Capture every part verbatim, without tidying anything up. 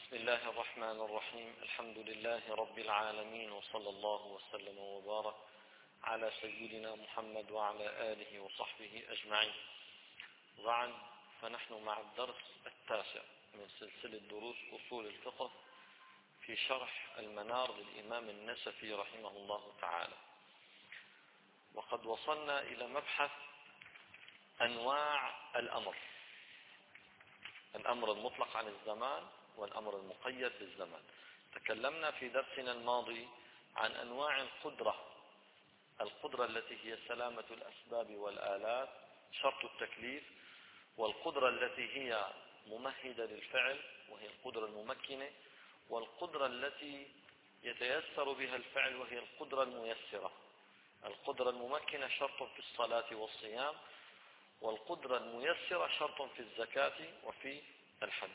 بسم الله الرحمن الرحيم. الحمد لله رب العالمين، وصلى الله وسلم وبارك على سيدنا محمد وعلى آله وصحبه أجمعين. وبعد، فنحن مع الدرس التاسع من سلسلة دروس أصول الفقه في شرح المنار للإمام النسفي رحمه الله تعالى. وقد وصلنا إلى مبحث أنواع الأمر، الأمر المطلق عن الزمان والأمر المقيد بالزمان. تكلمنا في درسنا الماضي عن أنواع القدرة، القدرة التي هي سلامة الأسباب والآلات شرط التكليف، والقدرة التي هي ممهدة للفعل وهي القدرة الممكنة، والقدرة التي يتيسر بها الفعل وهي القدرة الميسرة. القدرة الممكنة شرط في الصلاة والصيام، والقدرة الميسرة شرط في الزكاة وفي الحج.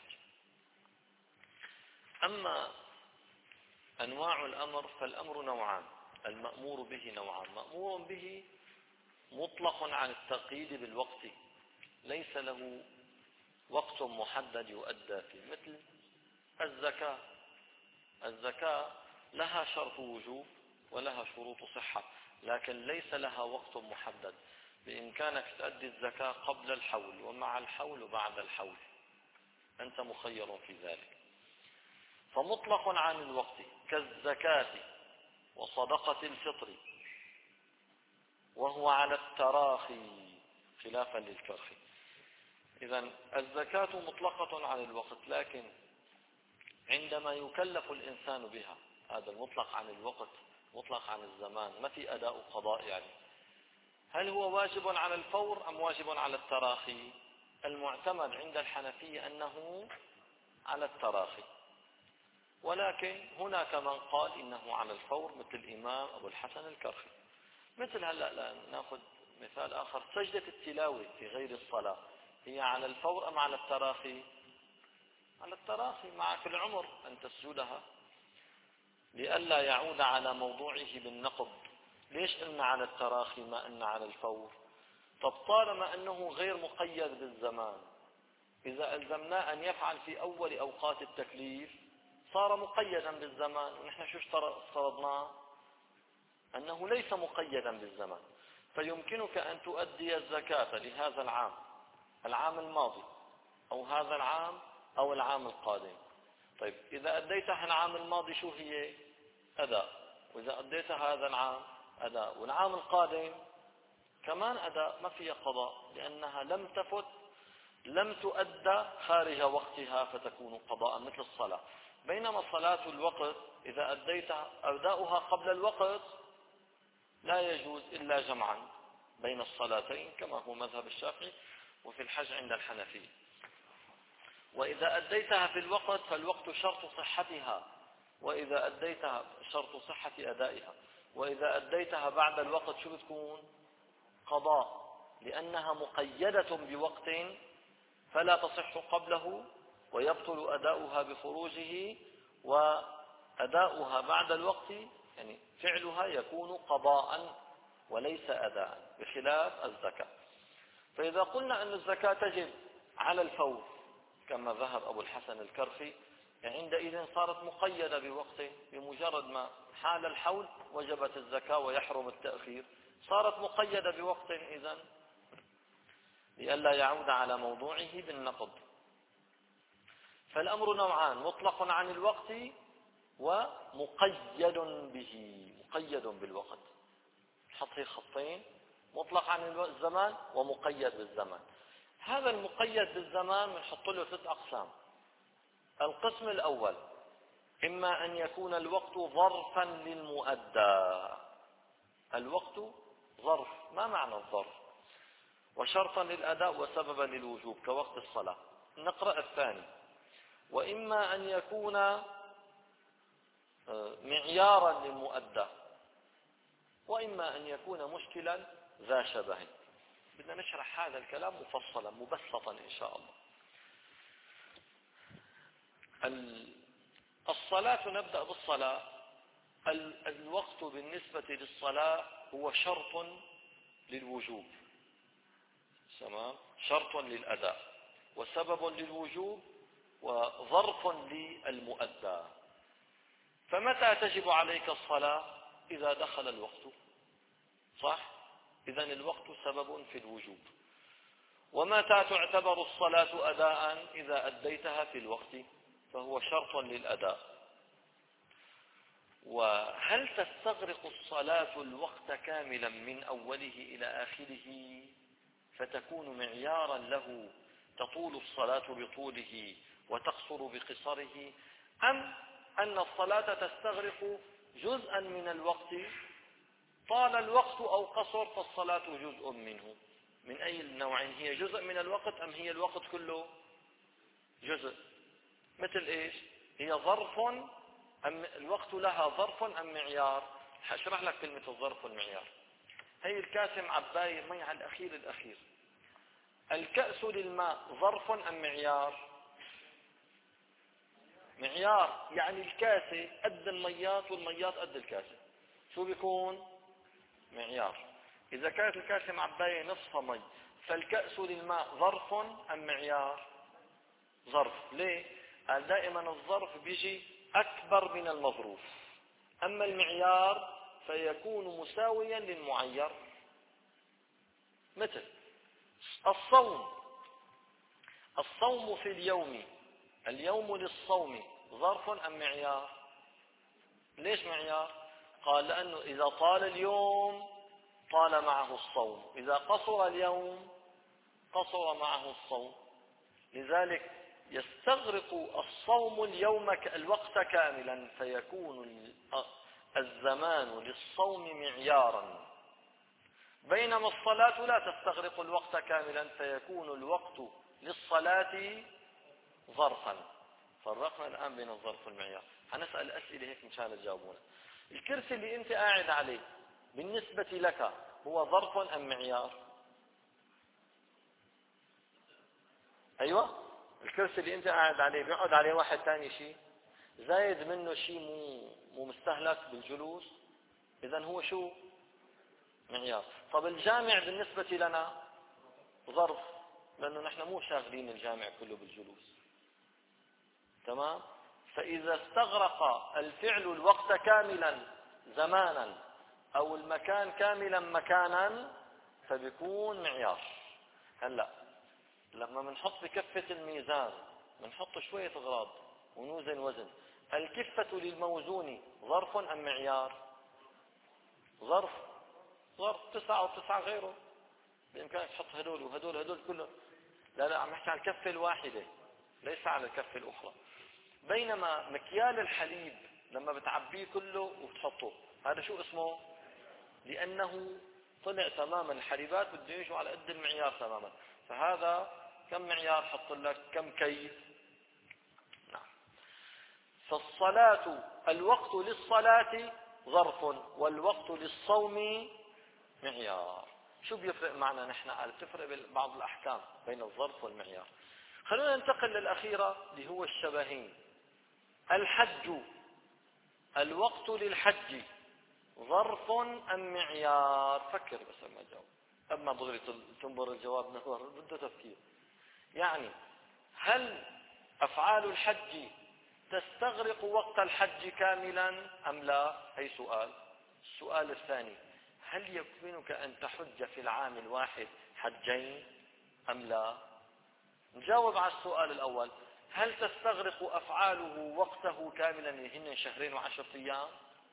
أما أنواع الأمر فالأمر نوعان، المأمور به نوعان: مأمور به مطلق عن التقييد بالوقت، ليس له وقت محدد يؤدى فيه، مثل الزكاة. الزكاة لها شرط وجوب ولها شروط صحة، لكن ليس لها وقت محدد. بإمكانك تؤدي الزكاة قبل الحول ومع الحول وبعد الحول، أنت مخير في ذلك. فمطلق عن الوقت كالزكاة وصدقة الفطر، وهو على التراخي خلافا للكرخي. إذن الزكاة مطلقة عن الوقت، لكن عندما يكلف الإنسان بها، هذا المطلق عن الوقت مطلق عن الزمان، ما في أداء قضاء يعني، هل هو واجب على الفور أم واجب على التراخي؟ المعتمد عند الحنفية أنه على التراخي، ولكن هناك من قال إنه على الفور، مثل الإمام أبو الحسن الكرخي. مثل هلأ لا نأخذ مثال آخر، سجدة التلاوة في غير الصلاة، هي على الفور أم على التراخي؟ على التراخي، معك العمر أن تسجدها لئلا يعود على موضوعه بالنقض. ليش قلنا على التراخي ما قلنا على الفور؟ طب طالما أنه غير مقيد بالزمان، إذا ألزمناه أن يفعل في أول أوقات التكليف صار مقيدا بالزمان، ونحن شو افترضناه؟ أنه ليس مقيدا بالزمان. فيمكنك أن تؤدي الزكاة لهذا العام، العام الماضي، أو هذا العام، أو العام القادم. طيب إذا أديتها العام الماضي شو هي؟ أداء. وإذا أديتها هذا العام أداء، والعام القادم كمان أداء، ما فيها قضاء، لأنها لم تفت، لم تؤدى خارج وقتها فتكون قضاء مثل الصلاة. بينما صلاة الوقت إذا أديتها أداؤها قبل الوقت لا يجوز إلا جمعا بين الصلاتين، كما هو مذهب الشافعي، وفي الحج عند الحنفية. وإذا أديتها في الوقت فالوقت شرط صحتها، وإذا أديتها شرط صحة أدائها، وإذا أديتها بعد الوقت شو بتكون؟ قضاء، لأنها مقيدة بوقت فلا تصح قبله، ويبطل أداؤها بخروجه، وأداؤها بعد الوقت يعني فعلها يكون قضاء وليس أداء، بخلاف الزكاة. فإذا قلنا أن الزكاة تجب على الفور كما ذهب أبو الحسن الكرخي، عندئذ صارت مقيدة بوقت، بمجرد ما حال الحول وجبت الزكاة ويحرم التأخير، صارت مقيدة بوقت إذن لئلا يعود على موضوعه بالنقض. فالأمر نوعان: مطلق عن الوقت ومقيد به، مقيد بالوقت. حطي خطين: مطلق عن الزمان ومقيد بالزمان. هذا المقيد بالزمان بنحط له ست أقسام. القسم الأول: إما أن يكون الوقت ظرفا للمؤدى. الوقت ظرف، ما معنى الظرف؟ وشرطا للأداء وسببا للوجوب كوقت الصلاة. نقرأ الثاني: وإما أن يكون معيارا للمؤدى، وإما أن يكون مشكلا ذا شبه. بدنا نشرح هذا الكلام مفصلا مبسطا إن شاء الله. الصلاة، نبدأ بالصلاة. الوقت بالنسبة للصلاة هو شرط للوجوب، تمام، شرط للأداء وسبب للوجوب وظرف للمؤدى. فمتى تجب عليك الصلاة؟ إذا دخل الوقت، صح؟ إذن الوقت سبب في الوجوب. ومتى تعتبر الصلاة أداء؟ إذا أديتها في الوقت فهو شرط للأداء. وهل تستغرق الصلاة الوقت كاملا من أوله إلى آخره فتكون معيارا له تطول الصلاة بطوله وتقصر بقصره، أم أن الصلاة تستغرق جزءا من الوقت طال الوقت أو قصر فالصلاة جزء منه؟ من أي النوعين هي؟ جزء من الوقت أم هي الوقت كله جزء؟ مثل إيش؟ هي ظرف أم الوقت لها ظرف أم معيار؟ هشرح لك كلمة الظرف والمعيار. هي الكاسة معباية مي على الأخير الأخير. الكأس للماء ظرف أم معيار؟ معيار، يعني الكاسة قد الميات والميات قد الكاسة، شو بيكون؟ معيار. إذا كانت الكاسة معباية نصف مي فالكأس للماء ظرف أم معيار؟ ظرف. ليه؟ قال دائما الظرف بيجي أكبر من المظروف، أما المعيار فيكون مساويا للمعير. مثل الصوم، الصوم في اليوم، اليوم للصوم ظرف أم معيار؟ ليش معيار؟ قال لأنه إذا طال اليوم طال معه الصوم، إذا قصر اليوم قصر معه الصوم. لذلك يستغرق الصوم اليوم الوقت كاملا فيكون الزمان للصوم معيارا، بينما الصلاة لا تستغرق الوقت كاملا فيكون الوقت للصلاة ظرفا. فرقنا الآن بين الظرف والمعيار. هنسأل أسئلة هيك مشان تجاوبونا. الكرسي اللي أنت قاعد عليه بالنسبة لك هو ظرف أم معيار؟ أيوة، الكرسي اللي أنت قاعد عليه بيقعد عليه واحد ثاني شيء زايد منه شيء مو مو مستهلك بالجلوس، إذن هو شو؟ معيار. طب الجامع بالنسبة لنا ظرف، لأنه نحن مو شاغلين الجامع كله بالجلوس، تمام؟ فإذا استغرق الفعل الوقت كاملا زمانا أو المكان كاملا مكانا فبيكون معيار. هلأ لما بنحط بكفة الميزان بنحط شوية أغراض ونوزن وزن، الكفة للموزون ظرف أم معيار؟ ظرف. ظرف. تسعة وتسعة غيره، بإمكانك تحط هدول وهدول هدول كله. لا لا، عم نحكي عن الكفة الواحدة ليس على الكفة الأخرى. بينما مكيال الحليب لما بتعبيه كله وبتحطه هذا شو اسمه؟ لأنه طلع تماما، الحليبات بده يجوا على قد المعيار تماما. فهذا كم معيار حط لك؟ كم كيف؟ نعم. فالصلاة الوقت للصلاة ظرف والوقت للصوم معيار. شو بيفرق معنا نحن؟ قال بتفرق بعض الأحكام بين الظرف والمعيار. خلونا ننتقل للأخيرة اللي هو الشبهين. الحج، الوقت للحج ظرف أم معيار؟ فكر بس ما جاوب، أما بغير تنظر الجواب نظر بده تفكير. يعني هل أفعال الحج تستغرق وقت الحج كاملا أم لا؟ أي سؤال. السؤال الثاني، هل يمكنك أن تحج في العام الواحد حجين أم لا؟ نجاوب على السؤال الأول، هل تستغرق أفعاله وقته كاملا هن شهرين وعشرة أيام؟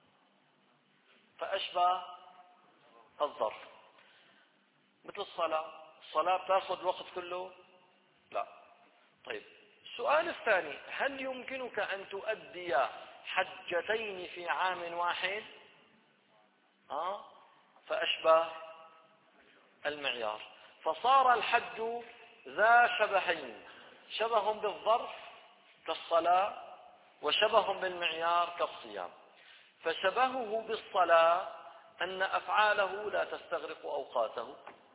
فأشبه الظرف. مثل الصلاة، الصلاة بتاخذ الوقت كله؟ لا. طيب السؤال الثاني، هل يمكنك أن تؤدي حجتين في عام واحد؟ آه؟ فأشبه المعيار. فصار الحج ذا شبهين، شبه بالظرف كالصلاة وشبه بالمعيار كالصيام. فشبهه بالصلاة أن أفعاله لا تستغرق أوقاته،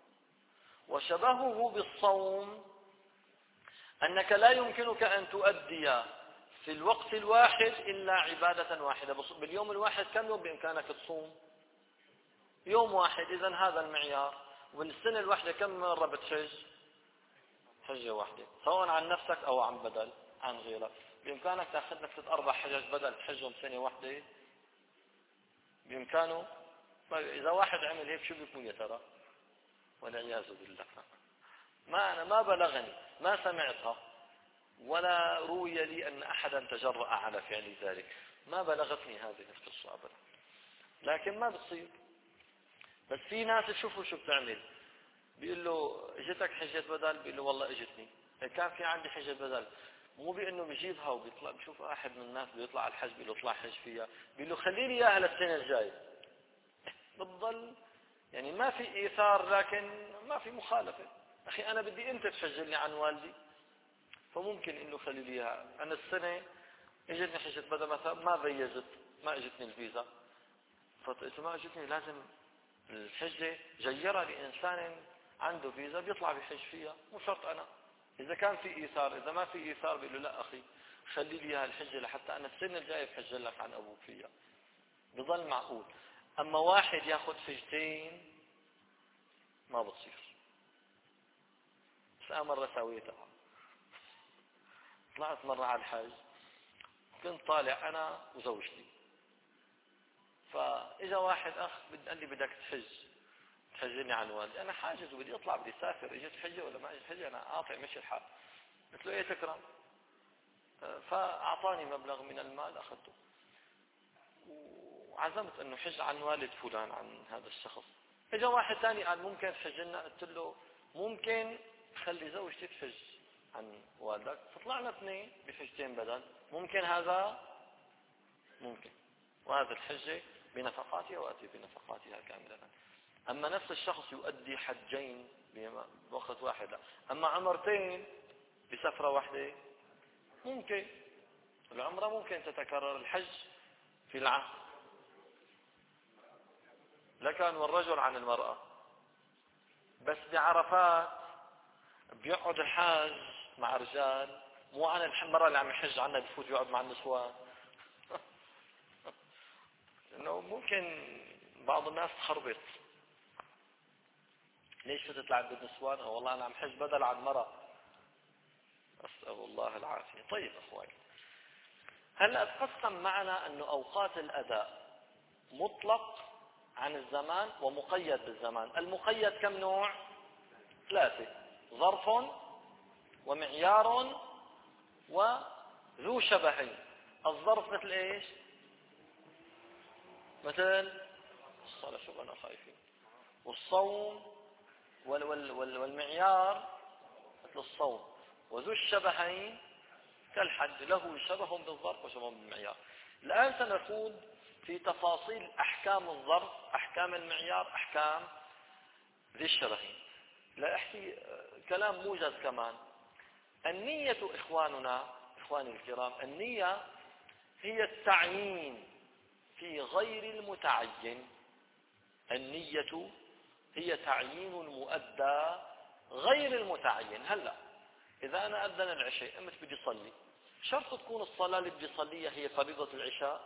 وشبهه بالصوم أنك لا يمكنك أن تؤدي في الوقت الواحد إلا عبادة واحدة. باليوم الواحد كم يوم بإمكانك تصوم؟ يوم واحد، إذن هذا المعيار. والسنة الواحدة كم مرة بتحج؟ حجة واحدة، سواء عن نفسك أو عن بدل. عن غيرك. بإمكانك تأخذ لك ست أربع حجج بدل تحجهم سنة واحدة؟ بإمكانه؟ طيب إذا واحد عمل هيك شو بيكون يا ترى؟ والعياذ بالله. ما أنا ما بلغني، ما سمعتها، ولا روي لي أن أحدا تجرأ على فعل ذلك، ما بلغتني هذه القصة أبدا، لكن ما بتصير. بس في ناس تشوفوا شو بتعمل، بيقول له اجتك حجة بدل، بيقول له والله اجتني، كان في عندي حجة بدل، مو بانه بيجيبها وبيطلع. بشوف واحد من الناس بيطلع على الحج، بيقول له اطلع حج فيها، بيقول له خلي لي اياها للسنة الجاية. بتضل يعني ما في ايثار، لكن ما في مخالفة. اخي انا بدي انت تحجلني عن والدي، فممكن انه خلي لي اياها. انا السنة اجتني حجة بدل مثلا، ما بيزت، ما اجتني الفيزا، فاذا ما اجتني لازم الحجة جيرة لإنسان عنده فيزا بيطلع بحج فيها، مو شرط أنا. إذا كان في إيثار، إذا ما في إيثار بيقول له لا أخي خلي لي الحجة لحتى أنا السنة الجاية بحجل لك عن أبوك فيها، بظل معقول. أما واحد ياخذ حجتين ما بتصير. بس أنا مرة سويتها، طلعت مرة على الحج، كنت طالع أنا وزوجتي، فإجا واحد أخ قال لي بدك تحج، تحجني عن والدي. أنا حاجز وبدي أطلع، بدي أسافر، إجت حجة ولا ما إجت حجة، أنا قاطع مشي الحال. قلت له إيه تكرم؟ فأعطاني مبلغ من المال أخذته، وعزمت أنه حج عن والد فلان، عن هذا الشخص. إجا واحد ثاني قال ممكن تحجلنا، قلت له ممكن خلي زوجتي تحج عن والدك، فطلعنا اثنين بحجتين بدل. ممكن هذا؟ ممكن. وهذا الحجة بنفقاتها وأتي بنفقاتها كاملة. أما نفس الشخص يؤدي حجين بوقت واحد، أما عمرتين بسفرة واحدة ممكن. العمرة ممكن تتكرر، الحج في العام. لكن والرجل عن المرأة. بس بعرفات بيقعد الحاج مع رجال، مو عن المرأة اللي عم يحج عنها بفوت يقعد مع النسوان. انه ممكن بعض الناس تخربط، ليش بتطلع بالنسوان؟ أو والله أنا عم حج بدل عن مرة. أسأل الله العافية. طيب أخواني، هلأ تقسم معنا أن أوقات الأداء مطلق عن الزمان ومقيد بالزمان. المقيد كم نوع؟ ثلاثة: ظرف ومعيار وذو شبهين. الظرف مثل إيش؟ مثل الصلاة، شو أنا خايفين، والصوم، والمعيار مثل الصوم، وذو الشبهين كالحج، له شبه بالظرف وشبه بالمعيار. الآن سنخوض في تفاصيل أحكام الظرف، أحكام المعيار، أحكام ذي الشبهين. لا أحكي كلام موجز كمان. النية إخواننا، إخواني الكرام، النية هي التعيين في غير المتعين. النية هي تعيين المؤدى غير المتعين. هلا إذا أنا أذن العشاء، أمت بدي صلي، شرط تكون الصلاة اللي بدي صليها هي فريضة العشاء؟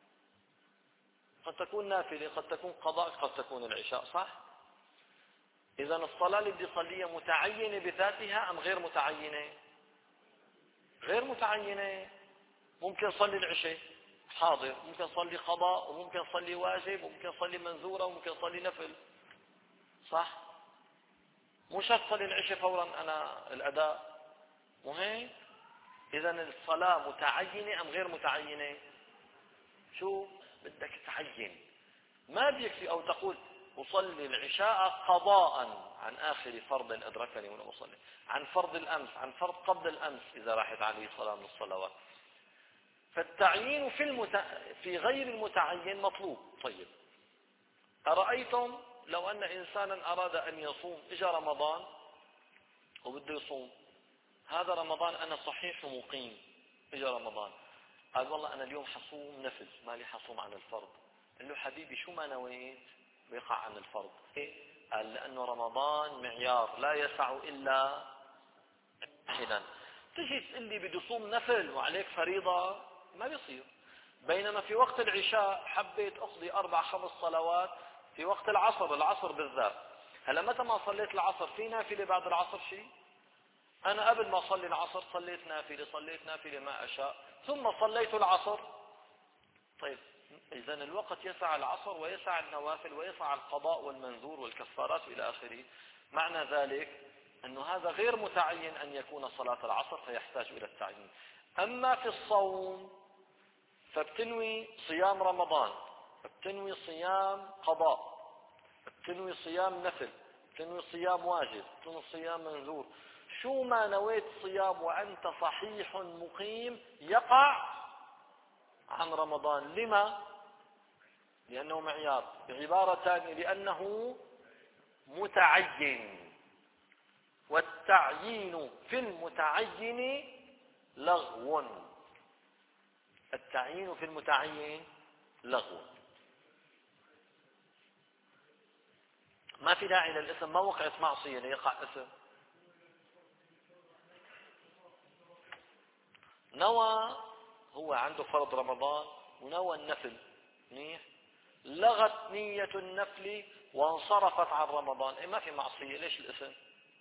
قد تكون نافلة، قد تكون قضاء، قد تكون العشاء، صح؟ إذا الصلاة اللي بدي صليها متعينة بذاتها أم غير متعينة؟ غير متعينة. ممكن صلي العشاء حاضر، ممكن صلي قضاء، وممكن صلي واجب، وممكن صلي منذورة، وممكن صلي نفل، صح؟ مو شرط صلي العشاء فورا أنا الأداء مهم. إذا الصلاة متعينة أم غير متعينة؟ شو بدك تعين، ما بيكفي أو تقول أصلي العشاء قضاء عن آخر فرض أدركني وأنا أصلي، عن فرض الأمس، عن فرض قبل الأمس إذا راحت عليه صلاة من الصلوات. فالتعيين في, المت... في غير المتعين مطلوب. طيب أرأيتم لو أن إنسانا أراد أن يصوم، إجا رمضان وبده يصوم، هذا رمضان أنا صحيح ومقيم، إجا رمضان قال والله أنا اليوم حصوم نفل، مالي حصوم عن الفرض. قال له حبيبي شو ما نويت بيقع عن الفرض. إيه؟ قال لأنه رمضان معيار لا يسع إلا واحدا. تجي تقول لي بدي صوم نفل وعليك فريضة، ما بيصير. بينما في وقت العشاء حبيت أقضي أربع خمس صلوات في وقت العصر، العصر بالذات. هلا متى ما صليت العصر في نافلة بعد العصر شيء؟ أنا قبل ما أصلي العصر صليت نافلة صليت نافلة ما أشاء ثم صليت العصر. طيب إذا الوقت يسع العصر ويسع النوافل ويسع القضاء والمنذور والكفارات إلى آخره. معنى ذلك أن هذا غير متعين أن يكون صلاة العصر فيحتاج إلى التعيين. أما في الصوم فبتنوي صيام رمضان، بتنوي صيام قضاء، بتنوي صيام نفل، بتنوي صيام واجب، بتنوي صيام منذور. شو ما نويت صيام وأنت صحيح مقيم يقع عن رمضان. لما؟ لأنه معيار. بعبارة ثانية لأنه متعين، والتعيين في المتعين لغو. التعيين في المتعين لغو. ما في داعي للاسم، ما وقعت معصية ليقع اسم. نوى هو عنده فرض رمضان ونوى النفل منيح، لغت نية النفل وانصرفت عن رمضان، إيه ما في معصية، ليش الاسم؟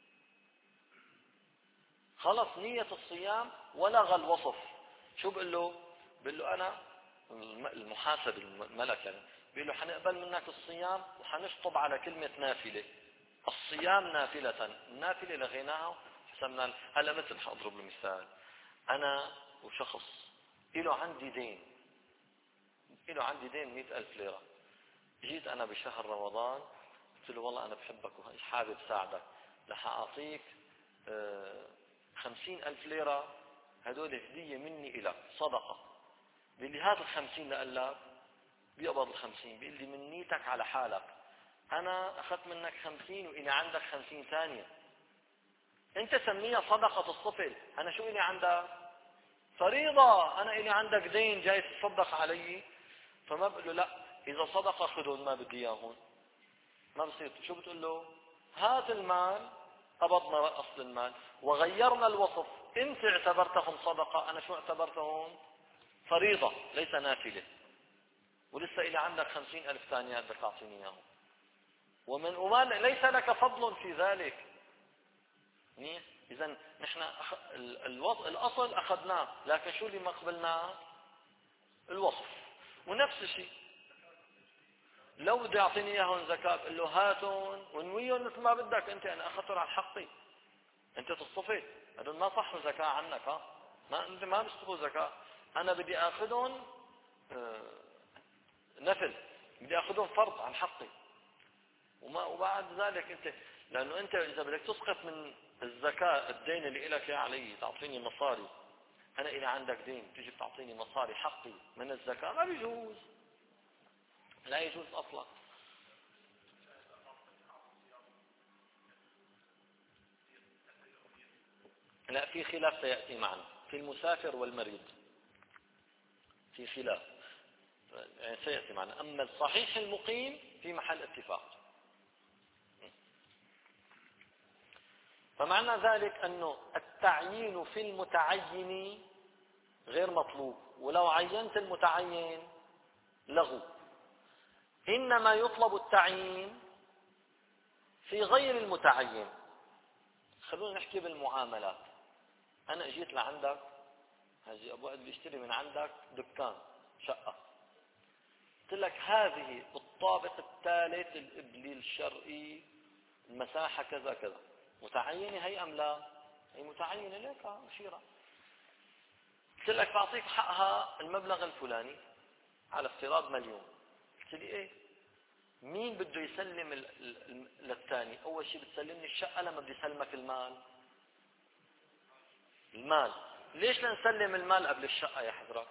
خلص نية الصيام ولغى الوصف. شو بقول له؟ بقول له أنا المحاسب الملك يعني بيقول له حنقبل منك الصيام وحنشطب على كلمة نافلة. الصيام نافلة، النافلة لغيناها حسمنا. هلا مثل حأضرب المثال، أنا وشخص إله عندي دين، إله عندي دين مئة ألف ليرة. جيت أنا بشهر رمضان قلت له والله أنا بحبك وحابب ساعدك، رح أعطيك خمسين ألف ليرة، هدول هدية مني إلك صدقة. بيقول لي هات الخمسين لقلك، بيقبض الخمسين، بيقول لي من نيتك على حالك، أنا أخذت منك خمسين وإلي عندك خمسين ثانية، أنت سميها صدقة الصفل، أنا شو إلي عندك؟ فريضة، أنا إلي عندك دين جاي تصدق علي. فما بقول له لا، إذا صدقة خذون ما بدي إياهم، ما بصير. شو بتقول له؟ هات المال، قبضنا أصل المال وغيرنا الوصف، أنت اعتبرتهم صدقة، أنا شو اعتبرتهم؟ فريضة ليس نافلة، ولسه إلي عندك خمسين ألف ثانيات بدك تعطيني إياهم، ومن وما ليس لك فضل في ذلك. إذا نحن الأصل أخذناه، لكن شو اللي ما قبلناه؟ الوصف. ونفس الشيء لو بده يعطيني إياهم زكاة بقول له هاتون ونويهم مثل ما بدك أنت، أنا أخذتهم على حقي، أنت تصطفي، هذول ما صحوا زكاة عنك، ها ما أنت ما بيصطفوا زكاة، أنا بدي أخذهم نفل، بدي أخذهم فرض عن حقي. وما وبعد ذلك أنت، لأنه أنت إذا بدك تسقط من الزكاة الدين اللي إلك يا علي تعطيني مصاري، أنا إلي عندك دين تجي تعطيني مصاري حقي من الزكاة، ما بيجوز، لا يجوز أصلا. لا، في خلاف سيأتي معنا في المسافر والمريض، في خلاف يعني سيأتي معنا. أما الصحيح المقيم في محل اتفاق. فمعنى ذلك أنه التعيين في المتعين غير مطلوب، ولو عينت المتعين لغو. إنما يطلب التعيين في غير المتعين. خلونا نحكي بالمعاملات. أنا اجيت لعندك، هاجي أبو عد بيشتري من عندك دكان شقة، قلت لك هذه الطابق الثالث الإبلي الشرقي المساحة كذا كذا، متعينة هي أم لا؟ هي متعينة ليك مشيرة. قلت لك بعطيك حقها المبلغ الفلاني على افتراض مليون. قلت لي ايه؟ مين بده يسلم للثاني؟ اول شيء بتسلمني الشقة لما بدي سلمك المال. المال ليش لنسلم المال قبل الشقة يا حضرتك؟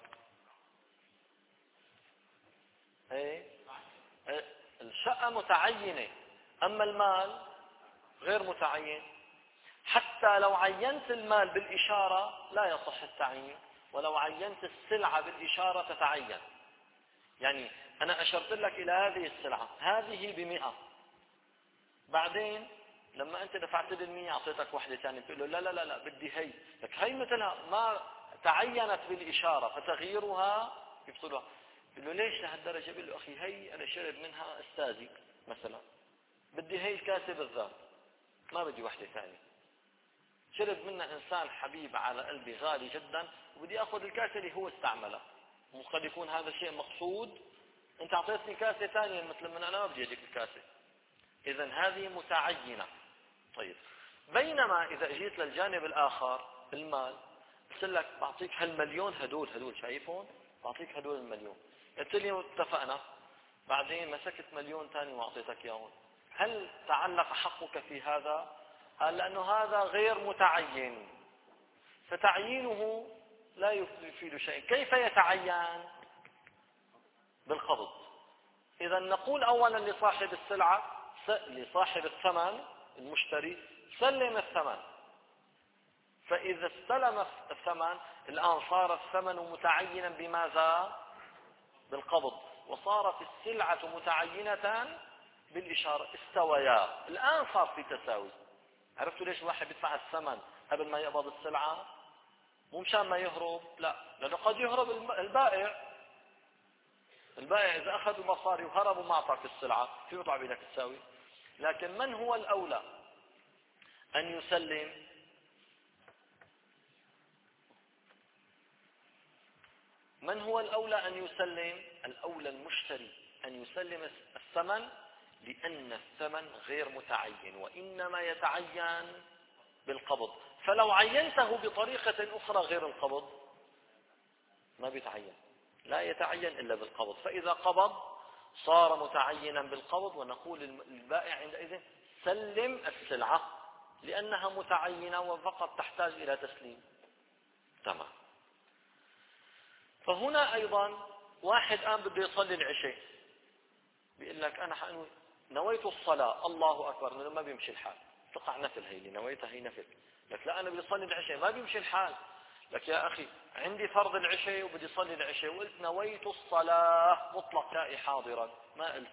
ايه؟ ايه؟ الشقة متعينة، اما المال غير متعين. حتى لو عينت المال بالإشارة لا يصح التعيين، ولو عينت السلعة بالإشارة تتعين. يعني أنا أشرت لك إلى هذه السلعة، هذه بمئة، بعدين لما أنت دفعت لي المئة أعطيتك واحدة ثانية، تقول له لا لا لا لا بدي هي، لك هي مثلها ما تعينت بالإشارة فتغييرها يبطلها. يقول له ليش لهالدرجة؟ بقول له أخي هي أنا شرب منها أستاذي مثلا، بدي هي الكاسة بالذات، ما بدي واحدة ثانية. شرب منه إنسان حبيب على قلبي غالي جدا وبدي أخذ الكاسة اللي هو استعملها، وقد يكون هذا الشيء مقصود، أنت أعطيتني كاسة ثانية مثل من أنا ما بدي أديك الكاسة، إذا هذه متعينة. طيب بينما إذا جيت للجانب الآخر المال، قلت لك بعطيك هالمليون، هدول هدول شايفهم، بعطيك هدول المليون، قلت لي اتفقنا، بعدين مسكت مليون ثاني وأعطيتك إياهم، هل تعلق حقك في هذا؟ قال لأنه هذا غير متعين، فتعيينه لا يفيد شيء. كيف يتعين؟ بالقبض. إذا نقول أولا لصاحب السلعة، لصاحب الثمن المشتري، سلم الثمن. فإذا استلم الثمن الآن صار الثمن متعينا بماذا؟ بالقبض، وصارت السلعة متعينة بالإشارة، استويا، الآن صار في تساوي. عرفتوا ليش واحد يدفع الثمن قبل ما يقبض السلعة؟ مو مشان ما يهرب، لا، لأنه قد يهرب البائع. البائع إذا أخذ المصاري وهرب وما أعطاك السلعة في وضع بينك تساوي. لكن من هو الأولى أن يسلم؟ من هو الأولى أن يسلم؟ الأولى المشتري أن يسلم الثمن، لأن الثمن غير متعين وإنما يتعين بالقبض. فلو عينته بطريقة أخرى غير القبض ما بيتعين، لا يتعين إلا بالقبض. فإذا قبض صار متعينا بالقبض، ونقول للبائع عندئذ سلم السلعة لأنها متعينة وفقط تحتاج إلى تسليم. تمام. فهنا أيضا واحد الآن بده يصلي العشاء، بيقول لك أنا حأنوي نويت الصلاة، الله أكبر، ما بيمشي الحال، تقع نفل، هي اللي نويتها هي نفل، لك لا أنا بدي أصلي العشاء، ما بيمشي الحال. لك يا أخي عندي فرض العشاء وبدي أصلي العشاء وقلت نويت الصلاة مطلق تائي حاضرا، ما قلت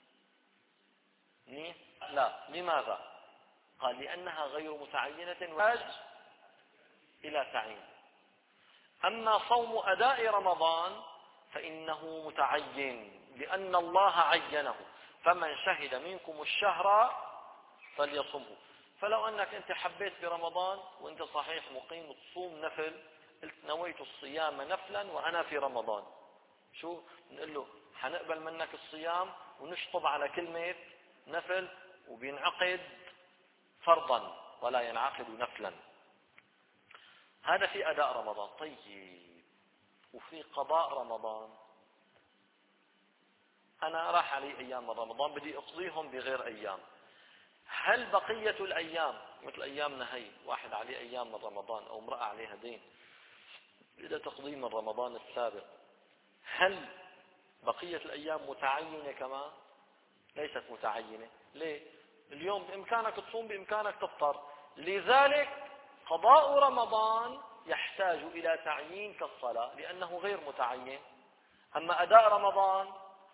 ني لا، لماذا؟ قال لأنها غير متعينة وحاج إلى تعيين. أما صوم أداء رمضان فإنه متعين لأن الله عينه، فمن شهد منكم الشهر فليصمه. فلو أنك أنت حبيت برمضان وأنت صحيح مقيم تصوم نفل، قلت نويت الصيام نفلا وأنا في رمضان، شو نقول له؟ حنقبل منك الصيام ونشطب على كلمة نفل، وبينعقد فرضا ولا ينعقد نفلا. هذا في أداء رمضان. طيب وفي قضاء رمضان، أنا راح علي أيام من رمضان بدي أقضيهم بغير أيام، هل بقية الأيام مثل أيامنا هي، واحد عليه أيام من رمضان أو امرأة عليها دين إذا تقضي من رمضان السابق، هل بقية الأيام متعينة كما؟ ليست متعينة. ليه؟ اليوم بإمكانك تصوم، بإمكانك تفطر، لذلك قضاء رمضان يحتاج إلى تعيين كالصلاة لأنه غير متعين. أما أداء رمضان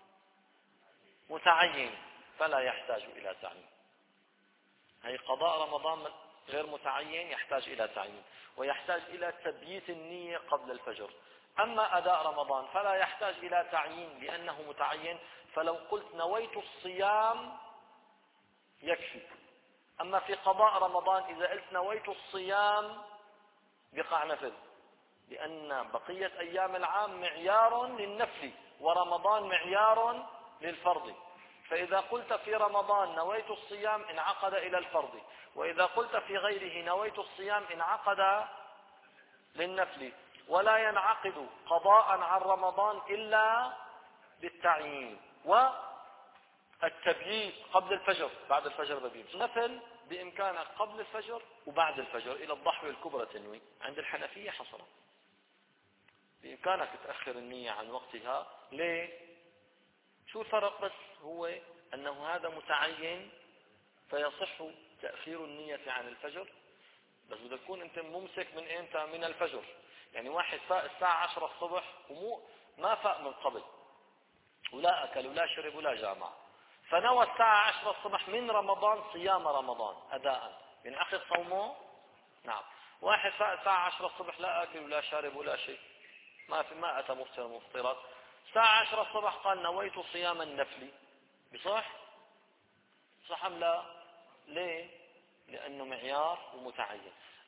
متعين فلا يحتاج إلى تعيين. هي قضاء رمضان غير متعين يحتاج إلى تعيين ويحتاج إلى تبييت النية قبل الفجر. أما أداء رمضان فلا يحتاج إلى تعيين لأنه متعين، فلو قلت نويت الصيام يكفي. أما في قضاء رمضان إذا قلت نويت الصيام بقع نفل، لأن بقية أيام العام معيار للنفل ورمضان معيار للفرض. فإذا قلت في رمضان نويت الصيام انعقد إلى الفرض، وإذا قلت في غيره نويت الصيام انعقد للنفل، ولا ينعقد قضاء عن رمضان إلا بالتعيين والتبييت قبل الفجر. بعد الفجر ببيمشي نفل بإمكانك قبل الفجر وبعد الفجر إلى الضحوة الكبرى تنوي. عند الحنفية حصرا بإمكانك تأخر النية عن وقتها. ليه؟ شو الفرق؟ بس هو أنه هذا متعين فيصح تأخير النية عن الفجر، بس بدك تكون أنت ممسك من إمتى؟ من الفجر. يعني واحد فاق الساعة عشرة الصبح ومو ما فاق من قبل ولا أكل ولا شرب ولا جامع، فنوى الساعة عشرة الصبح من رمضان صيام رمضان أداء، ينعقد صومه؟ نعم. واحد فاق الساعة عشرة الصبح لا أكل ولا شارب ولا شيء، ما في ما أتى مفطر مفطرات، الساعة عشرة الصبح قال نويت صيام النفل، بصح؟ صح أم لا؟ ليه؟ لأنه معيار ومتعين.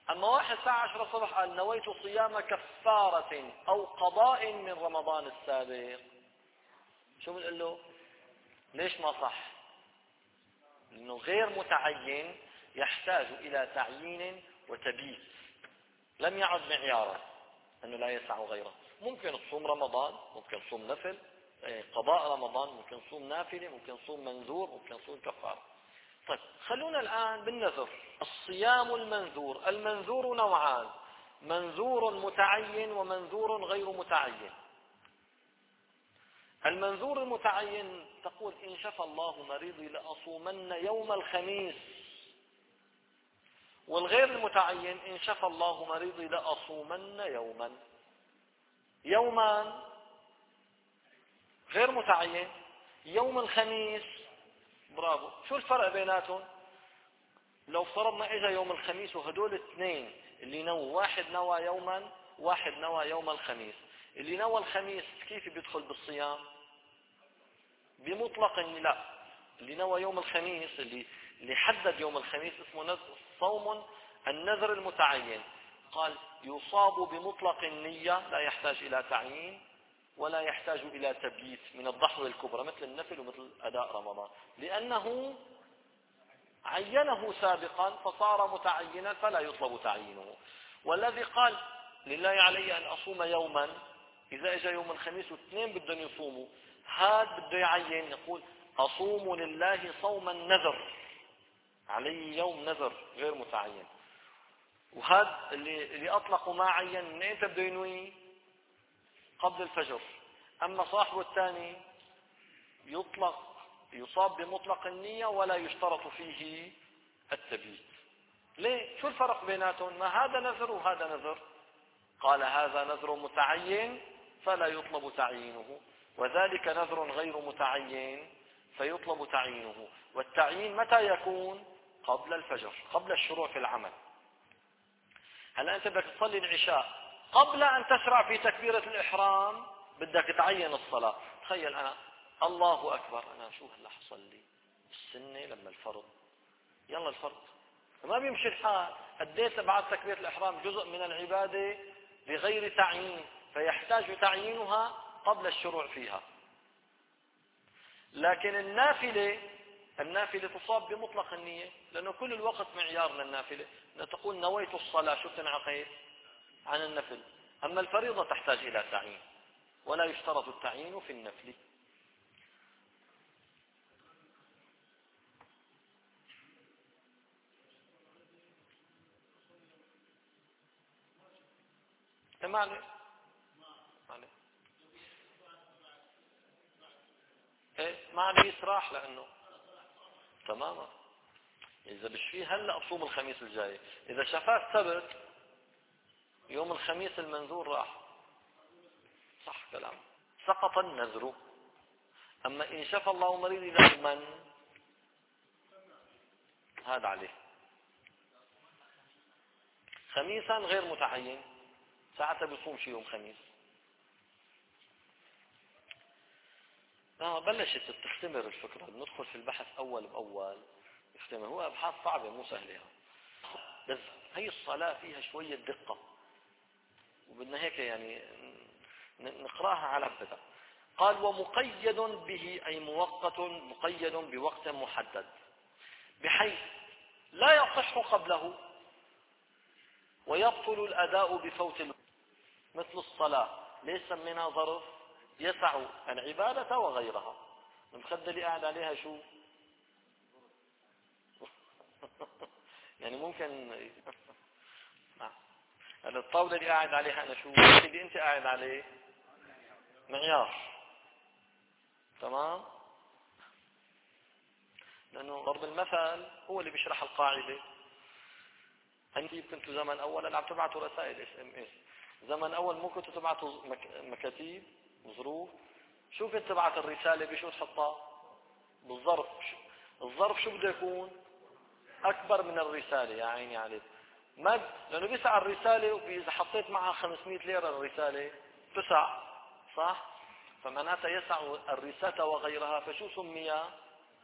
أما واحد الساعة عشرة الصبح قال نويت صيام كفارة أو قضاء من رمضان السابق، شو بنقول له؟ ليش ما صح؟ لأنه غير متعين يحتاج إلى تعيين وتبييت، لم يعد معيارا أنه لا يسع غيره. ممكن تصوم رمضان، ممكن تصوم نفل، قضاء رمضان، ممكن تصوم نافلة، ممكن تصوم منذور، ممكن تصوم كفارة. طيب خلونا الآن بالنذر. الصيام المنذور، المنذور نوعان: منذور متعين ومنذور غير متعين. المنذور المتعين تقول إن شفى الله مريضي لأصومن يوم الخميس، والغير المتعين إن شفى الله مريضي لأصومن يوما. يوما غير متعين، يوم الخميس. برافو. شو الفرق بيناتهم؟ لو فرضنا اجا يوم الخميس وهدول الاثنين اللي نووا، واحد نوى يوما واحد نوى يوم الخميس، اللي نوى الخميس كيف بيدخل بالصيام؟ بمطلق لا. اللي نوى يوم الخميس، اللي اللي حدد يوم الخميس، اسمه صوم النذر المتعين. قال يصاب بمطلق النية، لا يحتاج إلى تعيين ولا يحتاج إلى تبييت من الضحوة الكبرى مثل النفل ومثل أداء رمضان، لأنه عينه سابقا فصار متعينا فلا يطلب تعيينه. والذي قال لله علي أن أصوم يوما، إذا إجا يوم الخميس واثنين بدهم يصوموا، هاد بده يعين يقول أصوم لله صوم النذر، علي يوم نذر غير متعين. وهذا اللي, اللي أطلقوا ما عين من أنت بده ينوي قبل الفجر. أما صاحبه الثاني يطلق يصاب بمطلق النية ولا يشترط فيه التبييت. ليه؟ شو الفرق بيناتهم؟ ما هذا نذر وهذا نذر. قال هذا نذر متعين فلا يطلب تعيينه، وذلك نذر غير متعين فيطلب تعيينه. والتعيين متى يكون؟ قبل الفجر، قبل الشروع في العمل. هلا أنت بدك تصلي العشاء، قبل أن تشرع في تكبيرة الإحرام بدك تعين الصلاة. تخيل أنا الله أكبر، أنا شو هلا حصلي السنة لما الفرض، يلا الفرض ما بيمشي الحال. أديت بعد تكبيرة الإحرام جزء من العبادة بغير تعيين، فيحتاج تعيينها قبل الشروع فيها. لكن النافلة النافلة تصاب بمطلق النية، لأنه كل الوقت معيار للنافلة. تقول نويت الصلاة، شو بتنعقد عن النفل. أما الفريضة تحتاج إلى تعيين ولا يشترط التعيين في النفل. معنى معنى ايه معنى يسراح، لأنه تماما إذا بشفيه هلا أصوم الخميس الجاي، إذا شفاه السبت يوم الخميس المنذور راح، صح كلام، سقط النذر. أما إن شفى الله مريضي يوما هذا عليه. خميسا غير متعين، ساعتها بيصوم شي يوم خميس. آه بلشت تختمر الفكرة، بندخل في البحث أول بأول يختمر. هو أبحاث صعبة مو سهلة، بس هي الصلاة فيها شوية دقة وبدنا هيك يعني نقراها على بدأ. قال ومقيد به أي مؤقت مقيد بوقت محدد، بحيث لا يصح قبله ويبطل الأداء بفوت الوقت. مثل الصلاة ليس سميناها ظرف يسع العبادة وغيرها. المخدة اللي قاعد عليها شو يعني ممكن الطاولة اللي قاعد عليها أنا شو اللي أنت قاعد عليه معيار، تمام. لأنه ضرب المثل هو اللي بيشرح القاعدة. أنت كنتوا زمن أول عم تبعتوا رسائل اس ام اس، زمن أول مو كنتوا تبعتوا مكاتيب ظروف. شو كنت تبعت الرسالة بشو تحطها؟ بالظرف. الظرف شو بده يكون؟ أكبر من الرسالة. يا عيني عليك مد، لأنه بيسع الرسالة، وإذا حطيت معها خمسمائة ليرة الرسالة تسع، صح؟ فمعناتها يسع الرسالة وغيرها، فشو سمي؟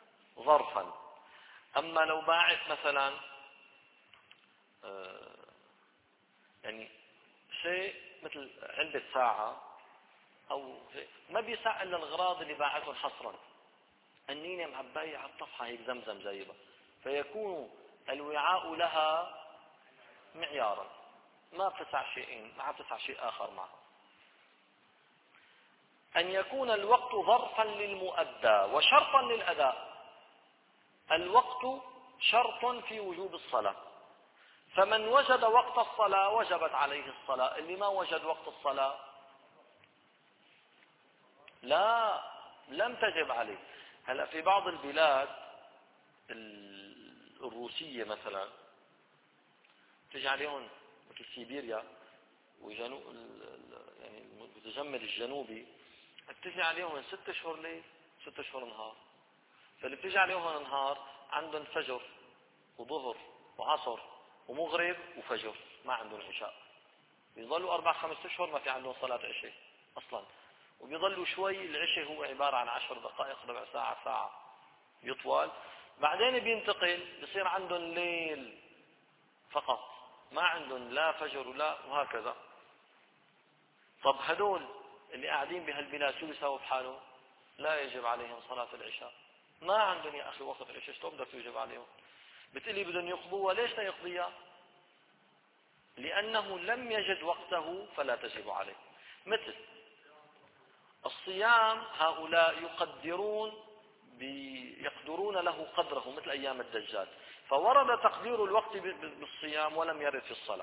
ظرفا. أما لو باعت مثلا يعني شيء مثل علبة ساعة أو ما بيسع إلا الأغراض اللي باعتهم حصرا، النينة معباية على الطفحة هيك زمزم جايبة، فيكون الوعاء لها معيارا، ما بتسع شيئين، ما بتسع شيء آخر معها. أن يكون الوقت ظرفا للمؤدى وشرطا للأداء. الوقت شرط في وجوب الصلاة، فمن وجد وقت الصلاة وجبت عليه الصلاة، اللي ما وجد وقت الصلاة لا لم تجب عليه. هلأ في بعض البلاد الروسية مثلا تجي عليهم مثل سيبيريا وجنوب يعني المتجمد الجنوبي، بتجي عليهم ست اشهر ليل ست اشهر نهار، فاللي بتجي عليهم نهار عندهم فجر وظهر وعصر ومغرب وفجر، ما عندهم عشاء، بيظلوا اربع خمس اشهر ما في عندهم صلاة عشاء اصلا، وبيظلوا شوي. العشاء هو عبارة عن عشر دقائق ربع ساعة ساعة يطول، بعدين بينتقل بصير عندهم ليل فقط، ما عندهم لا فجر ولا وهكذا. طب هدول اللي قاعدين بهالبلاد شو بيساووا بحالهم؟ لا يجب عليهم صلاة العشاء، ما عندهم يا أخي وقت العشاء، شو بدك يجب عليهم؟ بتقلي بدهم يقضوها، ليش لا يقضيها؟ لأنه لم يجد وقته فلا تجب عليه. مثل الصيام، هؤلاء يقدرون يقدرون له قدره مثل أيام الدجال، فورد تقدير الوقت بالصيام ولم يرد في الصلاة.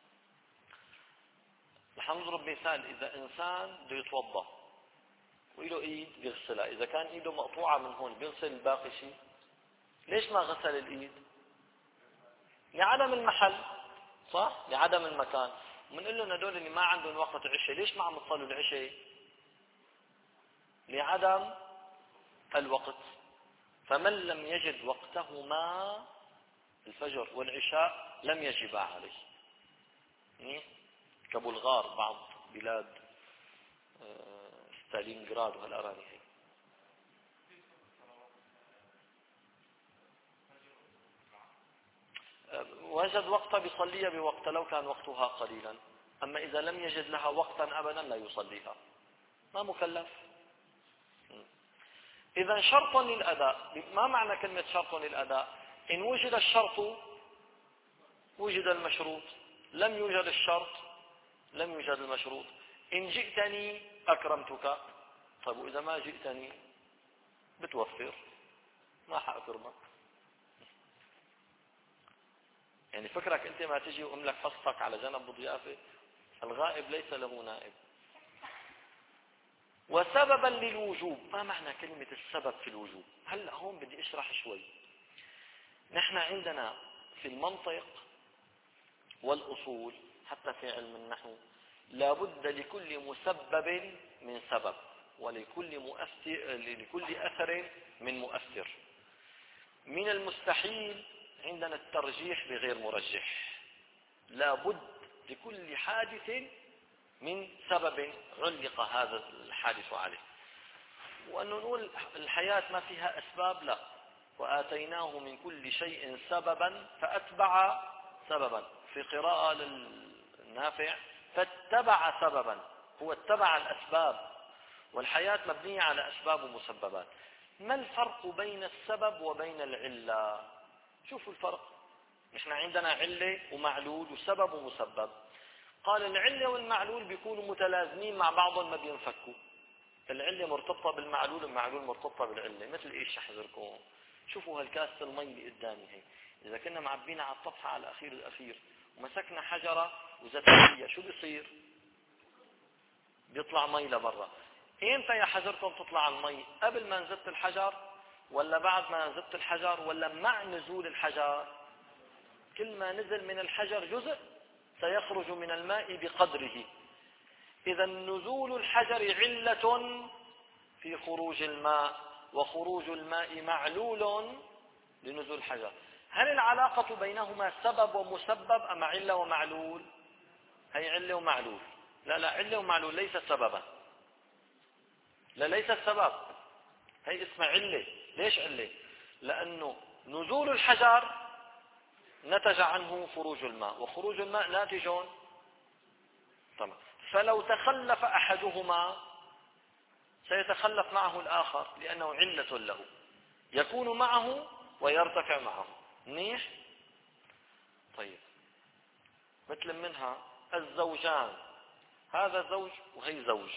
رح نضرب مثال، إذا إنسان بده يتوضأ وإله إيد بيغسلها، إذا كان إيده مقطوعة من هون بيغسل الباقي شيء؟ ليش ما غسل الإيد؟ لعدم المحل، صح؟ لعدم المكان. بنقول لهم هدول اللي ما عندهم وقت عشاء ليش ما عم تصلوا العشاء؟ لعدم الوقت. فمن لم يجد وقتهما الفجر والعشاء لم يجبا عليه. كبلغار بعض بلاد ستالينغراد وهالأراني هي. وجد وقتها بيصليها بوقت لو كان وقتها قليلا، أما إذا لم يجد لها وقتا أبدا لا يصليها، ما مكلف. إذا شرط للأداء، ما معنى كلمة شرط للأداء؟ إن وجد الشرط وجد المشروط، لم يوجد الشرط لم يوجد المشروط. إن جئتني أكرمتك، طيب وإذا ما جئتني بتوفر، ما حأكرمك. يعني فكرك أنت ما تجي وأملك فصفك على جنب بضيافة، الغائب ليس له نائب. وسببا للوجوب، ما معنى كلمة السبب في الوجوب؟ هلأ هون بدي أشرح شوي. نحن عندنا في المنطق والأصول حتى في علم النحو لابد لكل مسبب من سبب، ولكل مؤثر لكل أثر من مؤثر. من المستحيل عندنا الترجيح بغير مرجح، لابد لكل حادث من سبب علق هذا الحادث عليه. وأن نقول الحياة ما فيها أسباب، لا. وآتيناه من كل شيء سببا فأتبع سببا، في قراءة للنافع فاتبع سببا، هو اتبع الأسباب، والحياة مبنية على أسباب ومسببات. ما الفرق بين السبب وبين العلة؟ شوفوا الفرق. نحن عندنا علة ومعلول وسبب ومسبب. قال العلة والمعلول بيكونوا متلازمين مع بعضهم، ما بينفكوا. العلة مرتبطة بالمعلول والمعلول مرتبطة بالعلة. مثل ايش احذركم؟ شوفوا هالكاسة المي اللي قدامي هي، إذا كنا معبينا على الطفحة على الأخير الأخير ومسكنا حجرة وزتنا فيها، شو بيصير؟ بيطلع مي لبرا. ايمتى يا حجركم تطلع المي؟ قبل ما نزت الحجر ولا بعد ما نزت الحجر ولا مع نزول الحجر؟ كل ما نزل من الحجر جزء سيخرج من الماء بقدره. إذا نزول الحجر علة في خروج الماء، وخروج الماء معلول لنزول الحجر. هل العلاقة بينهما سبب ومسبب أم علة ومعلول؟ هي علة ومعلول. لا لا، علة ومعلول ليس سببا، لا ليس السبب، هي اسمها علة. ليش علة؟ لأنه نزول الحجر نتج عنه خروج الماء، وخروج الماء ناتج طبعا. فلو تخلف أحدهما سيتخلف معه الآخر لأنه علة له، يكون معه ويرتفع معه. منيح. طيب، مثل منها الزوجان، هذا زوج وهي زوج.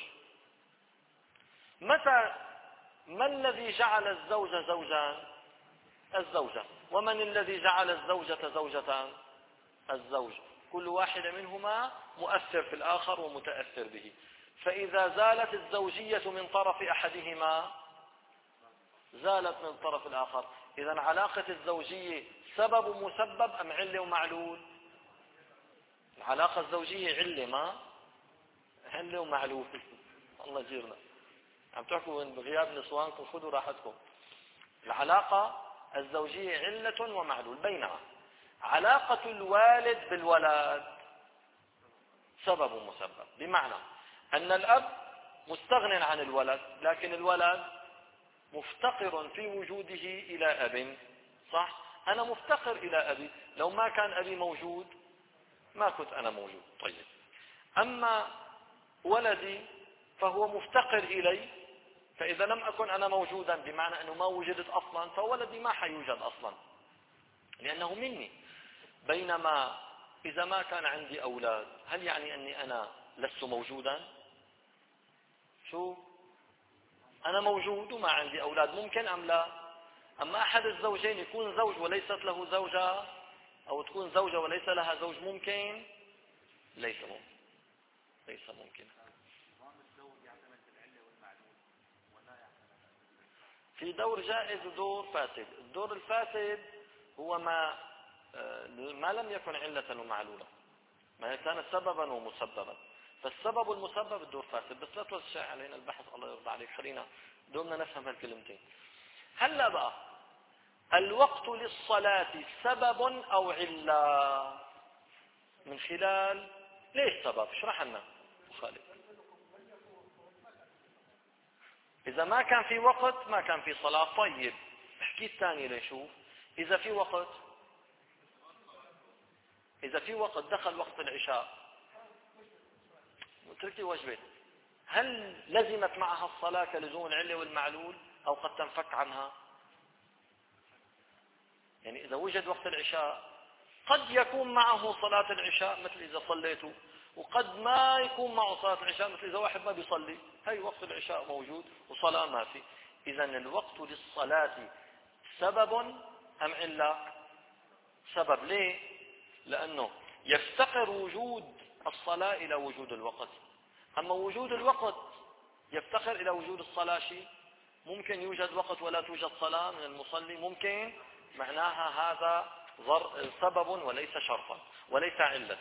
متى ما الذي جعل الزوج زوجان؟ الزوجة. ومن الذي جعل الزوجة زوجتان؟ الزوج. كل واحد منهما مؤثر في الآخر ومتأثر به. فإذا زالت الزوجية من طرف أحدهما زالت من طرف الآخر. إذن علاقة الزوجية سبب مسبب أم علة ومعلول؟ العلاقة الزوجية علة ما علة ومعلول. الله يجيرنا، عم تحكوا بغياب نسوانكم، خذوا راحتكم. العلاقة الزوجية علة ومعلول، بينما علاقة الوالد بالولد سبب مسبب، بمعنى أن الأب مستغن عن الولد، لكن الولد مفتقر في وجوده إلى أب. صح؟ أنا مفتقر إلى أبي، لو ما كان أبي موجود ما كنت أنا موجود. طيب، أما ولدي فهو مفتقر إلي، فإذا لم أكن أنا موجودا بمعنى أنه ما وجدت أصلا، فولدي ما حيوجد أصلا لأنه مني. بينما إذا ما كان عندي أولاد، هل يعني أني أنا لست موجودا؟ شو؟ أنا موجود وما عندي أولاد، ممكن أم لا؟ أما أحد الزوجين يكون زوج وليست له زوجة، أو تكون زوجة وليس لها زوج، ممكن؟ ليس ممكن. ليس ممكن. في دور جائز ودور فاسد. الدور الفاسد هو ما ما لم يكن علة ومعلولة، ما كان سببا ومسببا. فالسبب المسبب الدور فاسد. بس لا توسع علينا البحث، الله يرضى عليك، خلينا دومنا نفهم هالكلمتين. هلا بقى، الوقت للصلاة سبب أو علة؟ من خلال ليش سبب؟ اشرح لنا خالد. إذا ما كان في وقت ما كان في صلاة. طيب، احكي الثاني ليشوف. إذا في وقت إذا في وقت دخل وقت العشاء وتركتي وجبة، هل لزمت معها الصلاة كلزوم العلة والمعلول أو قد تنفك عنها؟ يعني إذا وجد وقت العشاء قد يكون معه صلاة العشاء مثل إذا صليته، وقد ما يكون معه صلاة العشاء مثل إذا واحد ما بيصلي. هي وقت العشاء موجود وصلاة ما في. إذن الوقت للصلاة سبب أم علة؟ سبب. ليه؟ لأنه يفتقر وجود الصلاة إلى وجود الوقت. أما وجود الوقت يفتقر إلى وجود الصلاة. شيء ممكن يوجد وقت ولا توجد صلاة من المصلي، ممكن. معناها هذا سبب وليس شرطا وليس علة.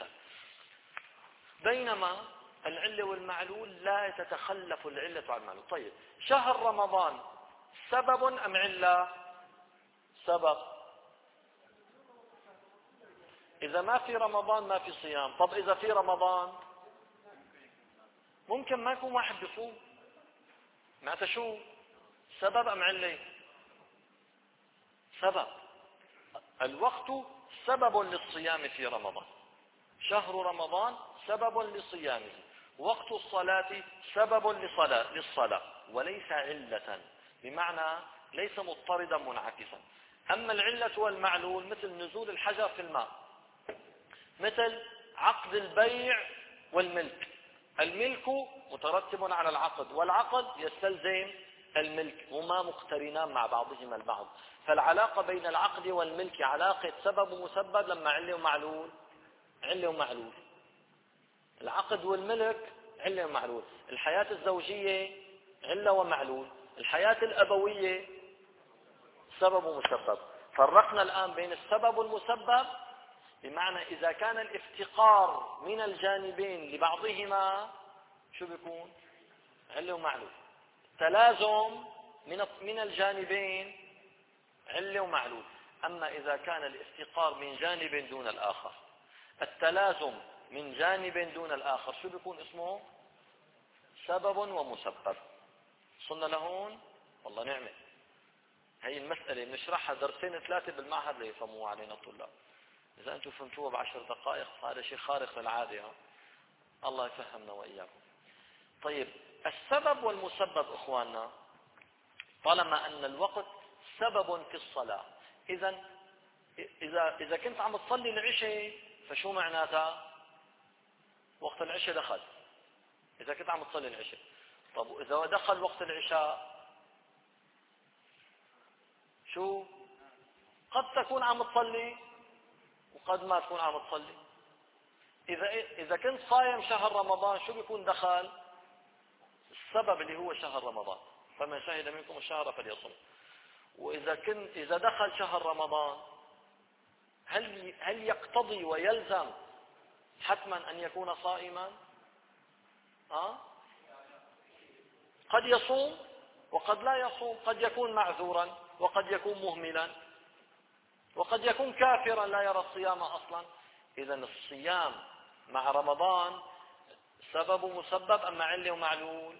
بينما العلة والمعلول لا تتخلف العلة عن المعلول. طيب، شهر رمضان سبب أم علة؟ سبب. إذا ما في رمضان ما في صيام. طب إذا في رمضان ممكن ما يكون واحد بيصوم. معناتها شو؟ سبب أم علة؟ سبب. الوقت سبب للصيام في رمضان، شهر رمضان سبب لصيامه، وقت الصلاة سبب لصلاة للصلاة وليس علة، بمعنى ليس مضطردا منعكسا. أما العلة والمعلول مثل نزول الحجر في الماء، مثل عقد البيع والملك. الملك مترتب على العقد، والعقد يستلزم الملك، هما مقترنان مع بعضهما البعض. فالعلاقة بين العقد والملك علاقة سبب ومسبب لما علة ومعلول. علة ومعلول. العقد والملك علة ومعلول. الحياة الزوجية علة ومعلول. الحياة الأبوية سبب ومسبب. فرقنا الآن بين السبب والمسبب، بمعنى إذا كان الافتقار من الجانبين لبعضهما شو بيكون؟ علة ومعلول. تلازم من من الجانبين علة ومعلول. أما إذا كان الافتقار من جانب دون الآخر، التلازم من جانب دون الآخر، شو بيكون اسمه؟ سبب ومسبب. صلنا لهون؟ والله نعمة. هي المسألة بنشرحها درسين ثلاثة بالمعهد ليفهموها علينا الطلاب. إذا أنتم فهمتوها بعشر دقائق فهذا شيء خارق للعادة. الله يفهمنا وإياكم. طيب السبب والمسبب إخواننا، طالما أن الوقت سبب في الصلاة، إذا إذا إذا كنت عم تصلي العشاء فشو معناتها؟ وقت العشاء دخل. إذا كنت عم تصلي العشاء، طب إذا دخل وقت العشاء شو؟ قد تكون عم تصلي وقد ما تكون عم تصلي. إذا إذا كنت صايم شهر رمضان شو بيكون دخل؟ السبب اللي هو شهر رمضان، فمن شهد منكم الشهر فليصم. وإذا كنت إذا دخل شهر رمضان هل هل يقتضي ويلزم حتما أن يكون صائما؟ أه؟ قد يصوم وقد لا يصوم، قد يكون معذورا وقد يكون مهملا وقد يكون كافرا لا يرى الصيام أصلا. إذا الصيام مع رمضان سبب ومسبب أما علة ومعلول؟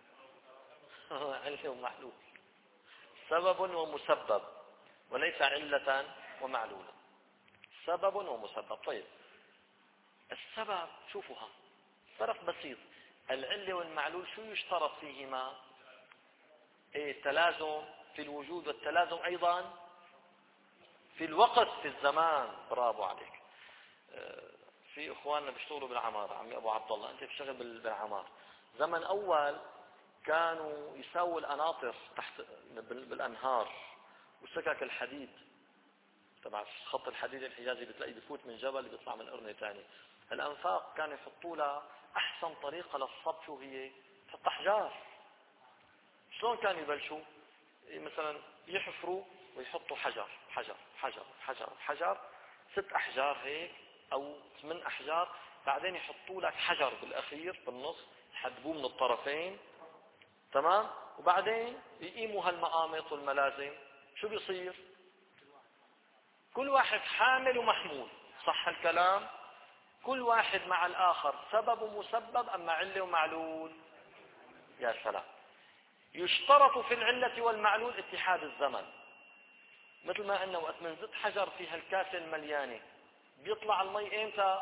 علة ومعلول، سبب ومسبب وليس علة ومعلولا، سبب ومسبب. طيب السبب شوفوها فرق بسيط، العلة والمعلول شو يشترط فيهما؟ ايه التلازم في الوجود والتلازم أيضا في الوقت في الزمان. برافو عليك. في اخواننا بيشتغلوا بالعمار، عمي ابو عبد الله انت بتشتغل بالعمار. زمن اول كانوا يساووا القناطر تحت بالانهار وسكك الحديد تبع خط الحديد الحجازي، بتلاقيه بفوت من جبل بيطلع من قرنه ثاني. الانفاق كانوا يحطوا لها احسن طريقه للصب شو هي؟ تحط احجار. شلون كانوا يبلشوا؟ مثلا يحفروا ويحطوا حجر حجر حجر حجر حجر ست احجار هيك او ثمان احجار، بعدين يحطوا لك حجر بالاخير بالنص يحدبوه من الطرفين، تمام؟ وبعدين يقيموا هالمقامط والملازم. شو بيصير؟ كل واحد حامل ومحمول، صح الكلام؟ كل واحد مع الاخر سبب ومسبب اما علة ومعلول. يا سلام. يشترط في العلة والمعلول اتحاد الزمن، مثل ما انه وقت من زد حجر في هالكاسة المليانة بيطلع المي امتى؟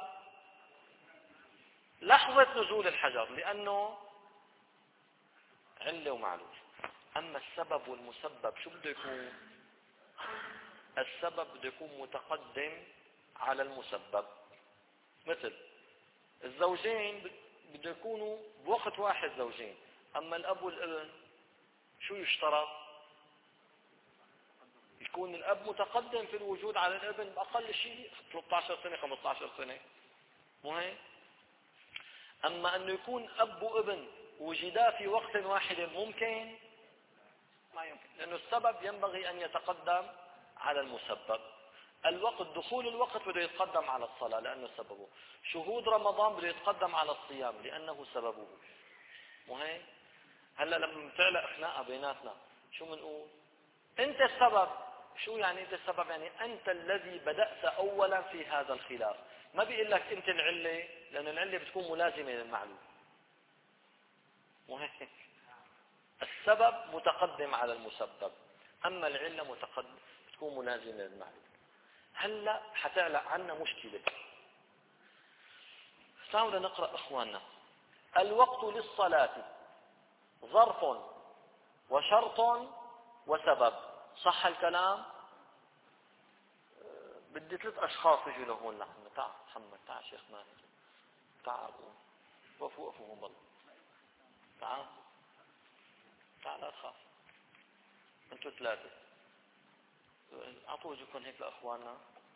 لحظة نزول الحجر، لانه علة ومعلول. اما السبب والمسبب شو بده يكون؟ السبب بده يكون متقدم على المسبب. مثل الزوجين بده يكونوا بوقت واحد زوجين، اما الاب والابن شو يشترط؟ يكون الاب متقدم في الوجود على الابن باقل شيء ثلاثة عشر سنة خمسة عشر سنة، مو هيك؟ اما انه يكون اب وابن وجدا في وقت واحد ممكن؟ ما يمكن، لانه السبب ينبغي ان يتقدم على المسبب. الوقت دخول الوقت بده يتقدم على الصلاة لانه سببه، شهود رمضان بده يتقدم على الصيام لانه سببه، مو هيك؟ هلا لما بتعلق خناقه بيناتنا شو بنقول؟ انت السبب. شو يعني انت السبب؟ يعني انت الذي بدأت اولا في هذا الخلاف. ما بيقول لك انت العله، لان العله بتكون ملازمه للمعلوم، مو هيك؟ السبب متقدم على المسبب، اما العله متقدم بتكون ملازمه للمعلوم. هلا حتعلق عنا مشكله. تعالوا نقرا اخواننا. الوقت للصلاه ظرف وشرط وسبب، صح الكلام؟ بدي ثلاث اشخاص يجوا لهون لعنا. تعال محمد، تعال شيخ ماهر، تعال وقفوا وقفوا هون بالله. تعال تعال لا تخاف، انتوا ثلاثه اعطوا وجهكم هيك لاخواننا.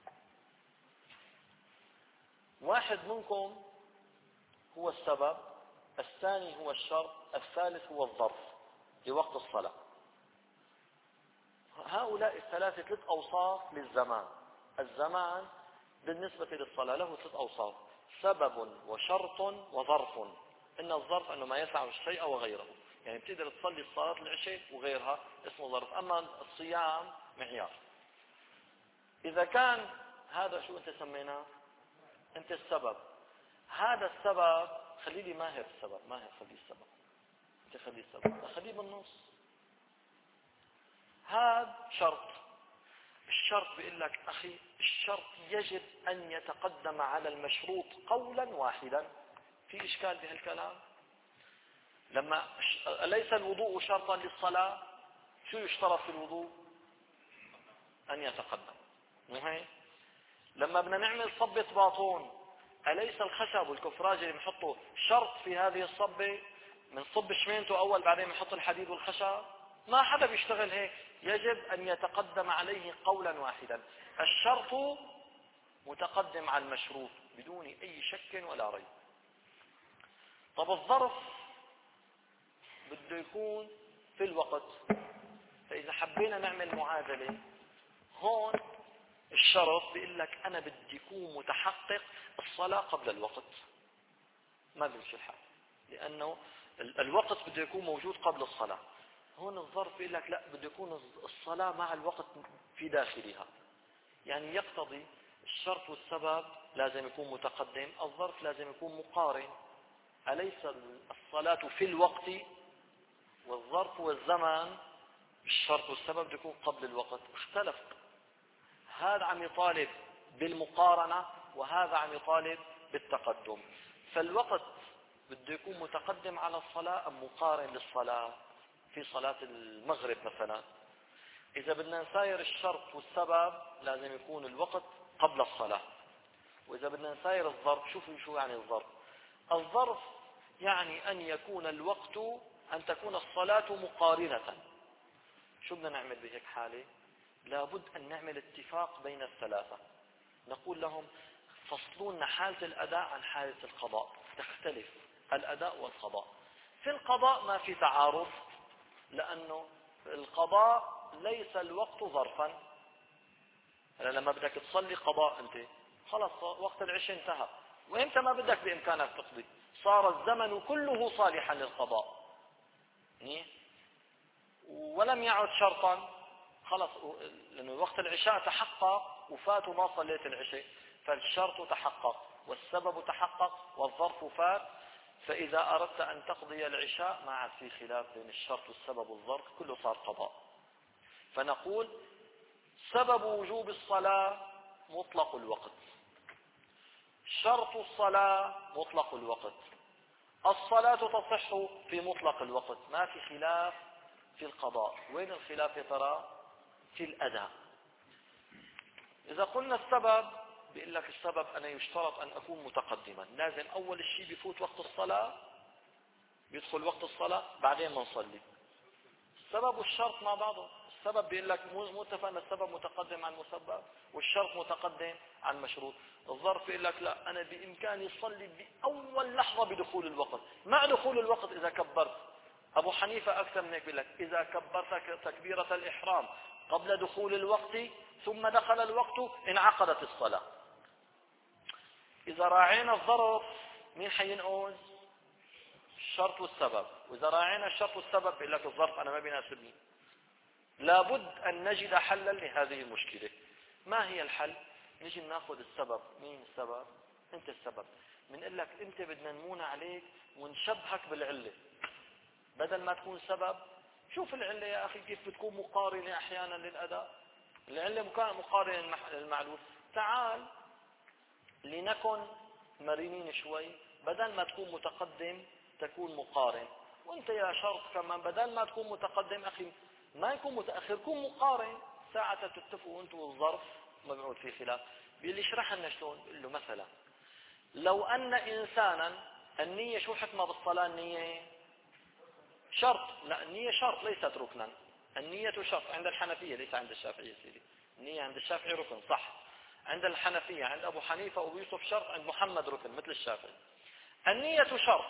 واحد منكم هو السبب، الثاني هو الشرط، الثالث هو الظرف لوقت الصلاة. هؤلاء الثلاثة ثلاث أوصاف للزمان. الزمان بالنسبة للصلاة له ثلاث أوصاف: سبب وشرط وظرف. إن الظرف أنه ما يسع الشيء وغيره، يعني بتقدر تصلي صلاة العشاء وغيرها اسمه ظرف، أما الصيام معيار. إذا كان هذا شو أنت سميناه؟ أنت السبب. هذا السبب خلي لي ماهر السبب، ماهر خليه السبب، أنت خليه السبب، خليه بالنص. هذا شرط. الشرط بيقول لك أخي الشرط يجب أن يتقدم على المشروط قولا واحدا. في إشكال بهالكلام؟ لما أليس الوضوء شرطا للصلاة؟ شو يشترط في الوضوء؟ أن يتقدم، مو هيك؟ لما بدنا نعمل صبة باطون، أليس الخشب والكفراج اللي بنحطه شرط في هذه الصبة؟ بنصب شمينته أول بعدين بنحط الحديد والخشب؟ ما حدا بيشتغل هيك. يجب أن يتقدم عليه قولا واحدا. الشرط متقدم على المشروط بدون أي شك ولا ريب. طب الظرف بده يكون في الوقت. فإذا حبينا نعمل معادلة هون، الشرط بيقول لك أنا بدي يكون متحقق الصلاة قبل الوقت. ما بيمشي الحال، لأنه الوقت بده يكون موجود قبل الصلاة. هون الظرف بيقول لك لا، بده يكون الصلاة مع الوقت في داخلها. يعني يقتضي الشرط والسبب لازم يكون متقدم، الظرف لازم يكون مقارن. أليس الصلاة في الوقت؟ والظرف والزمان الشرط والسبب يكون قبل الوقت. اختلف، هذا عم يطالب بالمقارنة وهذا عم يطالب بالتقدم. فالوقت بده يكون متقدم على الصلاة أم مقارن للصلاة؟ في صلاة المغرب مثلا إذا بدنا نساير الشرط والسبب لازم يكون الوقت قبل الصلاة. وإذا بدنا نساير الظرف، شوفوا شو يعني الظرف. الظرف يعني أن يكون الوقت، أن تكون الصلاة مقارنة. شو بدنا نعمل بهيك حالة؟ لابد أن نعمل اتفاق بين الثلاثة. نقول لهم فصلوا لنا حالة الأداء عن حالة القضاء، تختلف الأداء والقضاء. في القضاء ما في تعارض، لأنه القضاء ليس الوقت ظرفا. لما بدك تصلي قضاء أنت خلص وقت العشاء انتهى، وإنت ما بدك بإمكانك تقضي، صار الزمن كله صالحا للقضاء ولم يعد شرطا. خلص، لأنه وقت العشاء تحقق وفات وما صليت العشاء، فالشرط تحقق والسبب تحقق والظرف فات. فإذا أردت أن تقضي العشاء ما عاد في خلاف بين الشرط والسبب والظرف، كله صار قضاء. فنقول سبب وجوب الصلاة مطلق الوقت، شرط الصلاة مطلق الوقت، الصلاة تصح في مطلق الوقت. ما في خلاف في القضاء. وين الخلاف يا ترى؟ في الأداء. إذا قلنا السبب، بيقول لك السبب أنا يشترط أن أكون متقدما. لازم أول شيء بيفوت وقت الصلاة، بيدخل وقت الصلاة بعدين ما نصلي. السبب والشرط مع بعضه. السبب بيقول لك مو اتفقنا السبب متقدم عن المسبب والشرط متقدم عن مشروط. الظرف بيقول لك لا، أنا بإمكاني أصلي بأول لحظة بدخول الوقت، مع دخول الوقت إذا كبرت. أبو حنيفة أكثر من هيك بيقول لك إذا كبرت تكبيرة الإحرام قبل دخول الوقت ثم دخل الوقت انعقدت الصلاة. إذا راعينا الظرف مين حينقذ؟ الشرط والسبب. وإذا راعينا الشرط والسبب بيقول لك الظرف أنا ما بيناسبني. لابد أن نجد حلا لهذه المشكلة. ما هي الحل؟ نجي ناخذ السبب. مين السبب؟ أنت السبب. بنقول لك أنت بدنا نمون عليك ونشبهك بالعلة بدل ما تكون سبب. شوف العلة يا أخي كيف بتكون مقارنة أحيانا للأداء. العلة مقارنة للمعلول. تعال لنكن مرنين شوي، بدل ما تكون متقدم تكون مقارن. وانت يا شرط كمان بدل ما تكون متقدم أخي ما يكون متأخر، كون مقارن. ساعة تتفقوا انتوا والظرف ما بيعود في خلاف. بيقول لي اشرح لنا شلون. بيقول له مثلا لو أن إنسانا، النية شو حكمة بالصلاة؟ النية شرط. لا، النية شرط ليست ركنا. النية شرط عند الحنفية، ليس عند الشافعية سيدي. النية عند الشافعي ركن صح، عند الحنفية عند أبو حنيفة وأبو يوسف شرط، عند محمد ركن مثل الشافعي. النية شرط،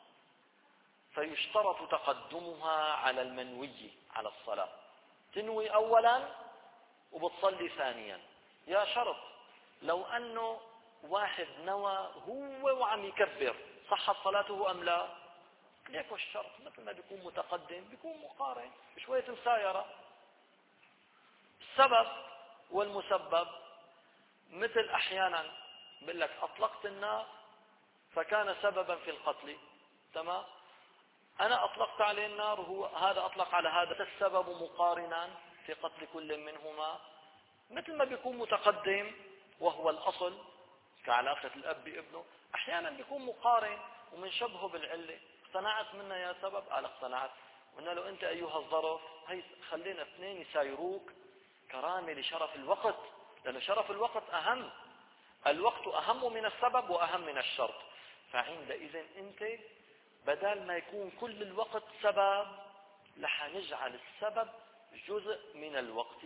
فيشترط تقدمها على المنوي على الصلاة. تنوي أولا وبتصلي ثانيا. يا شرط لو أنه واحد نوى هو وعم يكبر صحت صلاته أم لا؟ ليكو الشرط مثل ما بيكون متقدم بيكون مقارن بشوية مسايرة. السبب والمسبب مثل أحيانا بقول لك أطلقت النار فكان سببا في القتل، تمام؟ أنا أطلقت عليه النار وهو هذا أطلق على هذا، السبب مقارنا في قتل كل منهما. مثل ما بيكون متقدم وهو الأصل كعلاقة الأب بابنه، أحيانا بيكون مقارن ومنشبهه بالعلة. اقتنعت منا يا سبب؟ قال اقتنعت. قلنا له انت ايها الظرف هي خلينا اثنين يسايروك كرامة لشرف الوقت، لأن شرف الوقت أهم، الوقت أهم من السبب وأهم من الشرط. فعندئذ انت بدل ما يكون كل الوقت سبب لحنجعل السبب جزء من الوقت،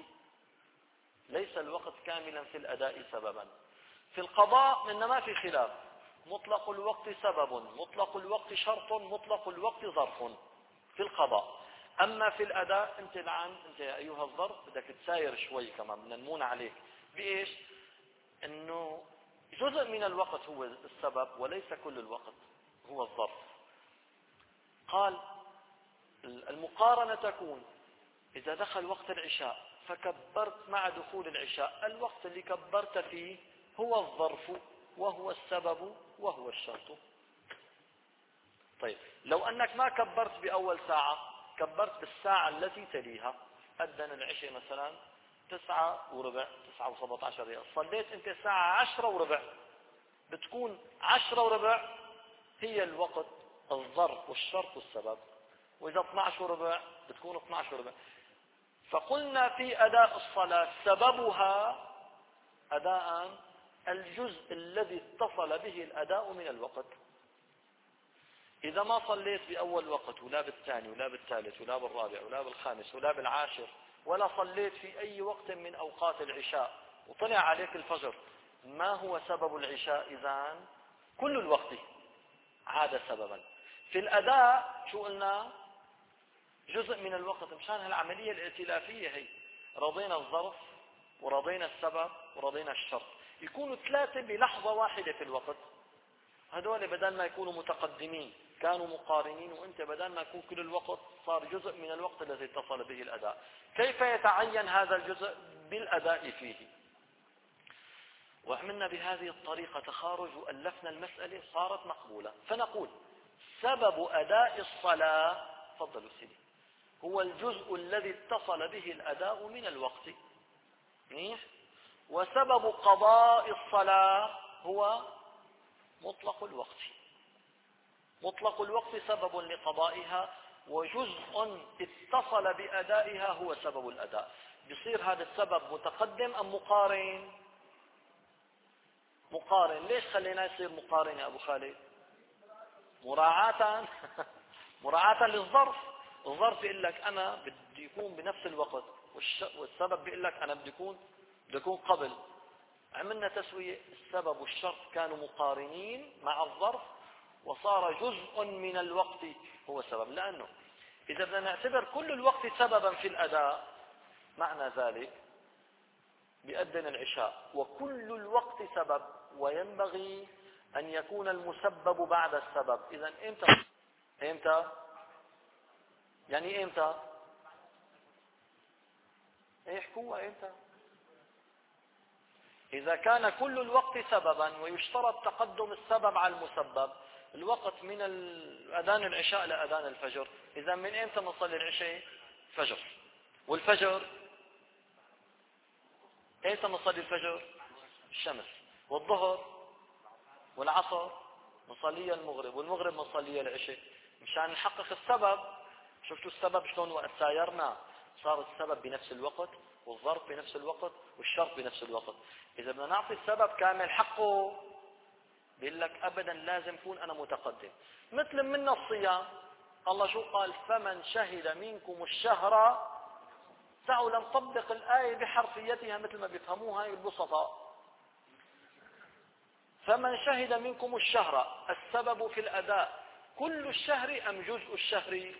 ليس الوقت كاملا في الأداء سببا. في القضاء من ما في خلاف، مطلق الوقت سبب، مطلق الوقت شرط، مطلق الوقت ظرف في القضاء. أما في الأداء أنت الآن أنت يا أيها الظرف بدك تساير شوي كمان، بدنا نمون عليك بإيش؟ أنه جزء من الوقت هو السبب وليس كل الوقت هو الظرف. قال المقارنة تكون إذا دخل وقت العشاء فكبرت مع دخول العشاء، الوقت اللي كبرت فيه هو الظرف وهو السبب وهو الشرط. طيب لو أنك ما كبرت بأول ساعة، كبرت بالساعة التي تليها، أذن العشاء مثلا تسعة وربع، تسعة وسبعة عشر دقيقة، صليت أنت الساعة عشرة وربع، بتكون عشرة وربع هي الوقت الظرف والشرط والسبب، وإذا اثني عشر وربع بتكون اثني عشر وربع. فقلنا في أداء الصلاة سببها أداء الجزء الذي اتصل به الأداء من الوقت. إذا ما صليت بأول وقت ولا بالثاني ولا بالثالث ولا بالرابع ولا بالخامس ولا بالعاشر، ولا صليت في أي وقت من أوقات العشاء وطلع عليك الفجر، ما هو سبب العشاء؟ إذن كل الوقت عاد سببا. في الأداء شو قلنا؟ جزء من الوقت. مشان هالعملية الائتلافية هي رضينا الظرف ورضينا السبب ورضينا الشرط، يكونوا ثلاثة بلحظة واحدة في الوقت. هذول بدل ما يكونوا متقدمين كانوا مقارنين، وانت بدل ما يكون كل الوقت صار جزء من الوقت الذي اتصل به الأداء. كيف يتعين هذا الجزء؟ بالأداء فيه. وعملنا بهذه الطريقة تخارج وألفنا المسألة صارت مقبولة. فنقول سبب أداء الصلاة، تفضلوا سيدي، هو الجزء الذي اتصل به الأداء من الوقت، وسبب قضاء الصلاة هو مطلق الوقت. مطلق الوقت سبب لقضائها، وجزء اتصل بأدائها هو سبب الأداء. بيصير هذا السبب متقدم أم مقارن؟ مقارن. ليش خلينا يصير مقارن يا أبو خالد؟ مراعاة مراعاة للظرف. الظرف بيقول لك أنا بدي يكون بنفس الوقت، والسبب بيقول لك أنا بدي يكون بدي يكون قبل. عملنا تسوية، السبب والشرط كانوا مقارنين مع الظرف، وصار جزء من الوقت هو سبب. لأنه إذا بدنا نعتبر كل الوقت سببا في الأداء، معنى ذلك بأذن العشاء وكل الوقت سبب، وينبغي أن يكون المسبب بعد السبب. إذن إمتى؟ إمتى؟ يعني إمتى؟ احكوا إمتى؟ إذا كان كل الوقت سببا ويشترط تقدم السبب على المسبب. الوقت من أذان العشاء لأذان الفجر، إذا من إمتى نصلي العشاء؟ فجر. والفجر إمتى نصلي الفجر؟ الشمس. والظهر والعصر نصلي المغرب، والمغرب نصلي العشاء، مشان نحقق السبب. شفتوا السبب شلون وقت سايرنا صار السبب بنفس الوقت، والظرف بنفس الوقت، والشرط بنفس الوقت. إذا بدنا نعطي السبب كامل حقه بيقول لك أبدا لازم أكون أنا متقدم. مثل من الصيام، الله شو قال؟ فمن شهد منكم الشهر. تعالوا نطبق الآية بحرفيتها مثل ما بيفهموها البسطاء. فمن شهد منكم الشهر، السبب في الأداء كل الشهر أم جزء الشهر؟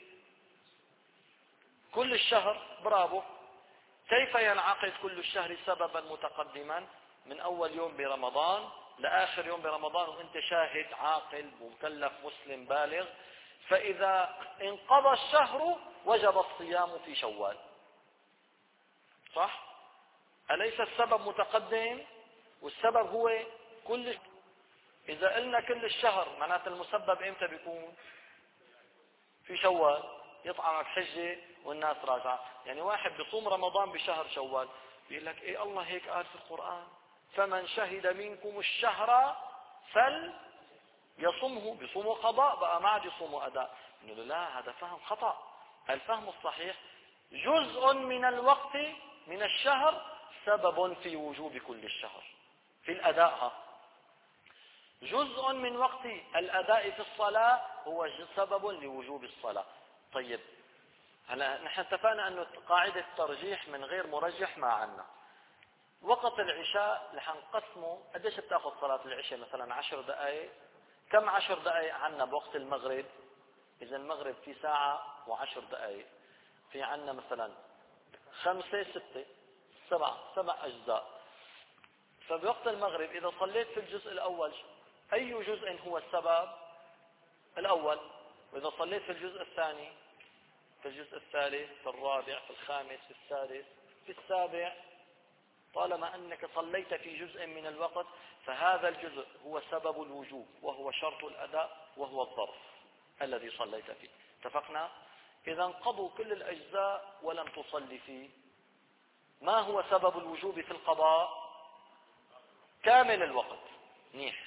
كل الشهر. برافو. كيف ينعقد كل الشهر سببا متقدما من أول يوم برمضان لآخر يوم برمضان وانت شاهد عاقل ومكلف مسلم بالغ؟ فإذا انقضى الشهر وجب الصيام في شوال، صح؟ أليس السبب متقدم؟ والسبب هو كل. إذا قلنا كل الشهر معناته المسبب إمتى بيكون؟ في شوال. يطعم الحجة والناس راجعة. يعني واحد بيصوم رمضان بشهر شوال، بيقول لك إيه الله هيك قال في القرآن فمن شهد منكم الشهر فل يصومه بيصوموا قضاء بقى، ما عاد يصوموا أداء. نقول لا، هذا فهم خطأ. الفهم الصحيح جزء من الوقت من الشهر سبب في وجوب كل الشهر في الأداء. جزء من وقت الأداء في الصلاة هو سبب لوجوب الصلاة. طيب هلا نحن اتفقنا أنه قاعدة الترجيح من غير مرجح ما عنا. وقت العشاء رح نقسمه، قديش بتاخذ صلاة العشاء؟ مثلا عشر دقائق. كم عشر دقائق عنا بوقت المغرب؟ إذا المغرب في ساعة وعشر دقائق، في عنا مثلا خمسة ستة سبعة سبع أجزاء. فبوقت المغرب إذا صليت في الجزء الأول، أي جزء هو السبب؟ الأول. وإذا صليت في الجزء الثاني، في الجزء الثالث، في الرابع، في الخامس، في السادس، في السابع، طالما أنك صليت في جزء من الوقت فهذا الجزء هو سبب الوجوب وهو شرط الأداء وهو الظرف الذي صليت فيه. اتفقنا؟ إذا انقضوا كل الأجزاء ولم تصلي فيه. ما هو سبب الوجوب في القضاء؟ كامل الوقت. منيح.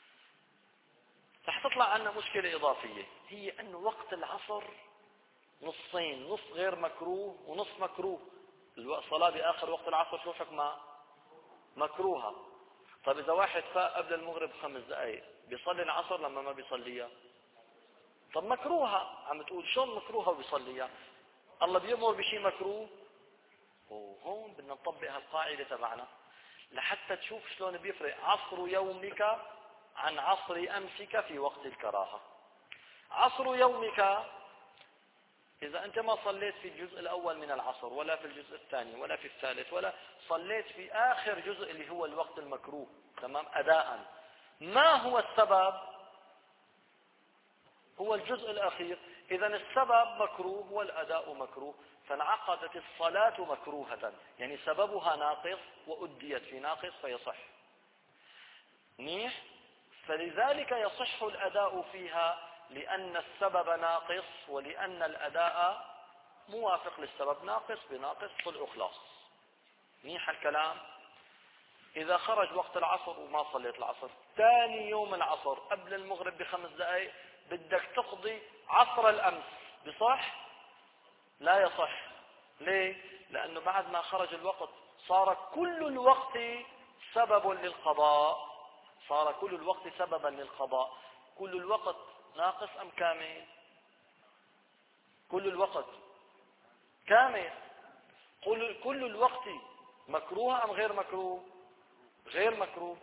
رح تطلع عنا مشكلة إضافية، هي أن وقت العصر نصين، نص غير مكروه ونص مكروه. الصلاة بآخر وقت العصر شو حكمها؟ مكروهة. طيب إذا واحد فاق قبل المغرب خمس دقائق بيصلي العصر لما ما بيصليها؟ طب مكروهة. عم تقول شلون مكروهة وبيصليها؟ الله بيأمر بشيء مكروه. وهون بدنا نطبق هالقاعدة تبعنا لحتى تشوف شلون بيفرق عصر يومك عن عصر أمسك في وقت الكراهة. عصر يومك إذا أنت ما صليت في الجزء الأول من العصر ولا في الجزء الثاني ولا في الثالث، ولا صليت في آخر جزء اللي هو الوقت المكروه تمام أداء، ما هو السبب؟ هو الجزء الأخير. إذا السبب مكروه والأداء مكروه، فانعقدت الصلاة مكروهة، يعني سببها ناقص وأديت في ناقص فيصح. منيح. فلذلك يصح الأداء فيها لأن السبب ناقص ولأن الأداء موافق للسبب. ناقص بناقص طلع خلاص. منيح الكلام. إذا خرج وقت العصر وما صليت العصر، ثاني يوم العصر قبل المغرب بخمس دقائق بدك تقضي عصر الأمس، بصح؟ لا يصح. ليه؟ لأنه بعد ما خرج الوقت صار كل الوقت سبب للقضاء. صار كل الوقت سببا للقضاء. كل الوقت ناقص أم كامل؟ كل الوقت كامل. كل كل الوقت مكروه أم غير مكروه؟ غير مكروه.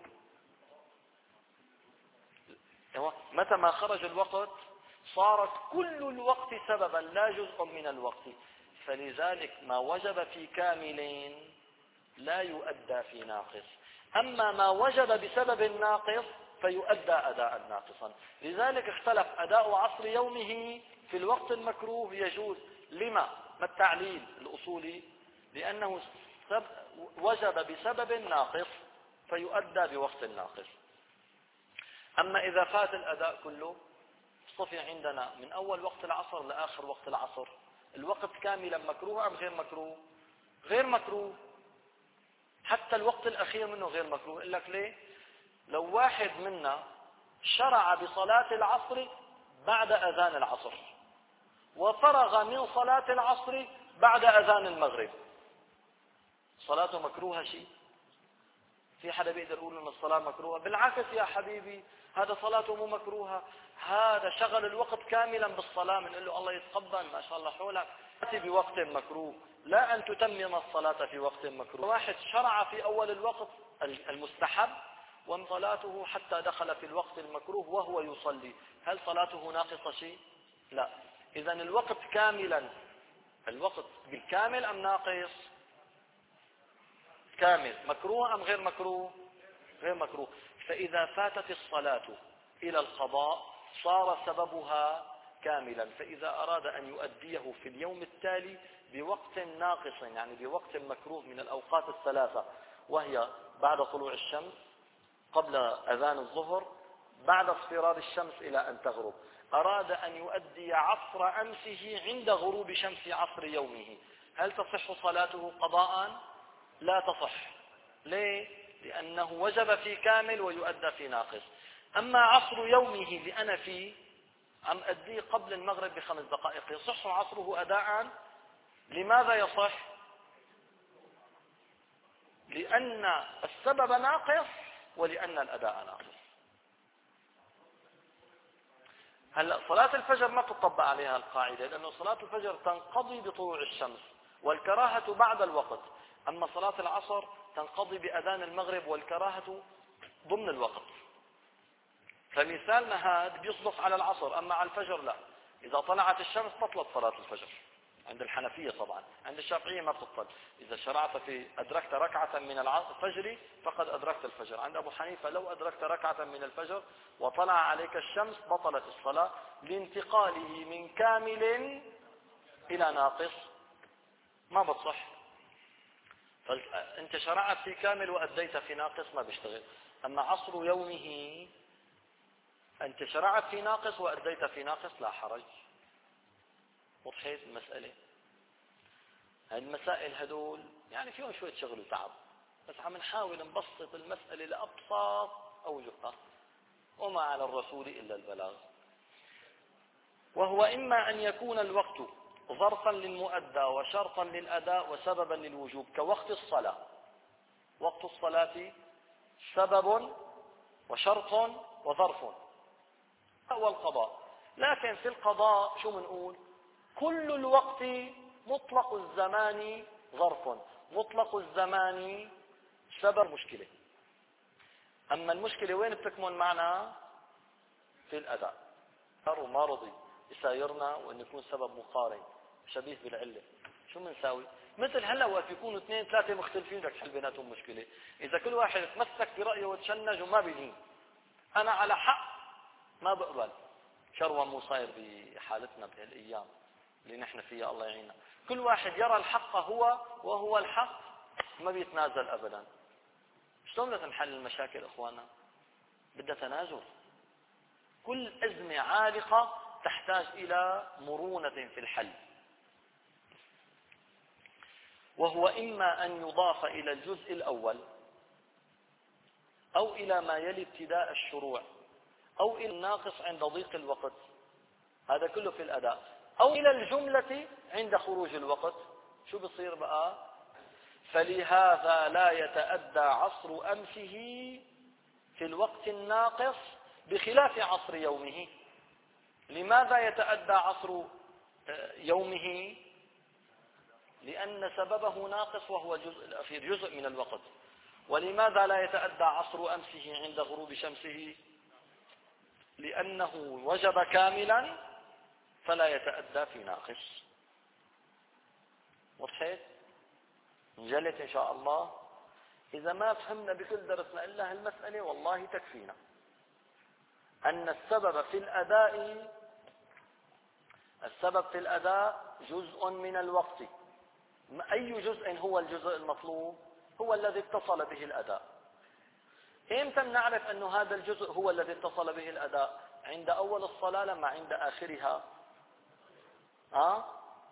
متى ما خرج الوقت صارت كل الوقت سببا لا جزء من الوقت. فلذلك ما وجب في كاملين لا يؤدى في ناقص، أما ما وجب بسبب ناقص فيؤدى أداء ناقصا. لذلك اختلف أداء عصر يومه في الوقت المكروه يجوز. لما؟ ما التعليل الأصولي؟ لأنه وجب بسبب ناقص فيؤدى بوقت ناقص. أما إذا فات الأداء كله صفي عندنا من أول وقت العصر لآخر وقت العصر، الوقت كاملا مكروه أم غير مكروه؟ غير مكروه. حتى الوقت الأخير منه غير مكروه. يقول لك ليه؟ لو واحد منا شرع بصلاة العصر بعد أذان العصر وفرغ من صلاة العصر بعد أذان المغرب، صلاته مكروهة شيء؟ في حدا بيقدر يقول ان الصلاة مكروهة؟ بالعكس يا حبيبي، هذا صلاته مو مكروهة، هذا شغل الوقت كاملا بالصلاة. بنقول له الله يتقبل ما شاء الله حولك بوقت مكروه، لا أن تتمم الصلاة في وقت مكروه. واحد شرع في أول الوقت المستحب وصلاته حتى دخل في الوقت المكروه وهو يصلي، هل صلاته ناقصة شيء؟ لا. إذن الوقت كاملا، الوقت بالكامل أم ناقص؟ كامل. مكروه أم غير مكروه؟ غير مكروه. فإذا فاتت الصلاة إلى القضاء صار سببها كاملا، فإذا أراد أن يؤديه في اليوم التالي بوقت ناقص، يعني بوقت مكروه من الأوقات الثلاثة، وهي بعد طلوع الشمس، قبل أذان الظهر، بعد اصفرار الشمس إلى أن تغرب، أراد أن يؤدي عصر أمسه عند غروب شمس عصر يومه، هل تصح صلاته قضاء؟ لا تصح. ليه؟ لأنه وجب في كامل ويؤدى في ناقص. أما عصر يومه اللي أنا فيه عم أديه قبل المغرب بخمس دقائق يصح عصره أداء. لماذا يصح؟ لأن السبب ناقص ولأن الأداء ناقص. هلا صلاة الفجر ما تطبق عليها القاعدة، لأنه صلاة الفجر تنقضي بطلوع الشمس والكراهة بعد الوقت، أما صلاة العصر تنقضي بأذان المغرب والكراهة ضمن الوقت. فمثالنا هذا بيصدق على العصر، أما على الفجر لا. إذا طلعت الشمس بطلت صلاة الفجر عند الحنفية طبعا، عند الشافعية ما بتبطل. إذا شرعت في أدركت ركعة من الفجر فقد أدركت الفجر. عند أبو حنيفة لو أدركت ركعة من الفجر وطلع عليك الشمس بطلت الصلاة لانتقاله من كامل إلى ناقص، ما بتصح. فأنت شرعت في كامل وأديت في ناقص ما بيشتغل. أما عصر يومه أنت شرعت في ناقص وأديت في ناقص لا حرج. وضحت المسألة؟ المسائل هدول يعني فيهم شوية شغل وتعب، بس عم نحاول نبسط المسألة لأبسط أوجهها، وما على الرسول إلا البلاغ. وهو إما أن يكون الوقت ظرفا للمؤدى وشرطا للأداء وسببا للوجوب، كوقت الصلاة. وقت الصلاة سبب وشرط وظرف، هو القضاء. لكن في القضاء شو منقول؟ كل الوقت مطلق الزمان ظرف، مطلق الزمان سبب مشكلة. أما المشكلة وين بتكمن معنا؟ في الأداء. وما رضي يسايرنا وأن يكون سبب مقارن شبيه بالعلة، شو منساوي؟ مثل هلا وقت يكونوا اثنين ثلاثة مختلفين بدك تحل بيناتهم مشكلة. إذا كل واحد تمسك برأيه وتشنج وما بيدين أنا على حق ما بقبل. شروة مو صاير بحالتنا بهالأيام اللي نحن فيها، الله يعيننا. كل واحد يرى الحق هو وهو الحق، ما بيتنازل أبدا. شلون بدنا نحل المشاكل إخوانا؟ بدها تنازل. كل أزمة عالقة تحتاج إلى مرونة في الحل. وهو إما أن يضاف إلى الجزء الأول أو إلى ما يلي ابتداء الشروع أو إلى الناقص عند ضيق الوقت، هذا كله في الأداء، أو إلى الجملة عند خروج الوقت. شو بصير بقى؟ فلهذا لا يتأدى عصر أمسه في الوقت الناقص بخلاف عصر يومه. لماذا يتأدى عصر يومه؟ لأن سببه ناقص وهو الجزء الأخير، جزء من الوقت. ولماذا لا يتأدى عصر أمسه عند غروب شمسه؟ لأنه وجب كاملا فلا يتأدى في ناقص. وضحت؟ انجلت إن شاء الله. إذا ما فهمنا بكل درسنا إلا هالمسألة والله تكفينا أن السبب في الأداء السبب في الأداء جزء من الوقت. أي جزء هو الجزء المطلوب؟ هو الذي اتصل به الأداء. إمتى نعرف أن هذا الجزء هو الذي اتصل به الأداء؟ عند أول الصلاة لما عند آخرها؟ أه؟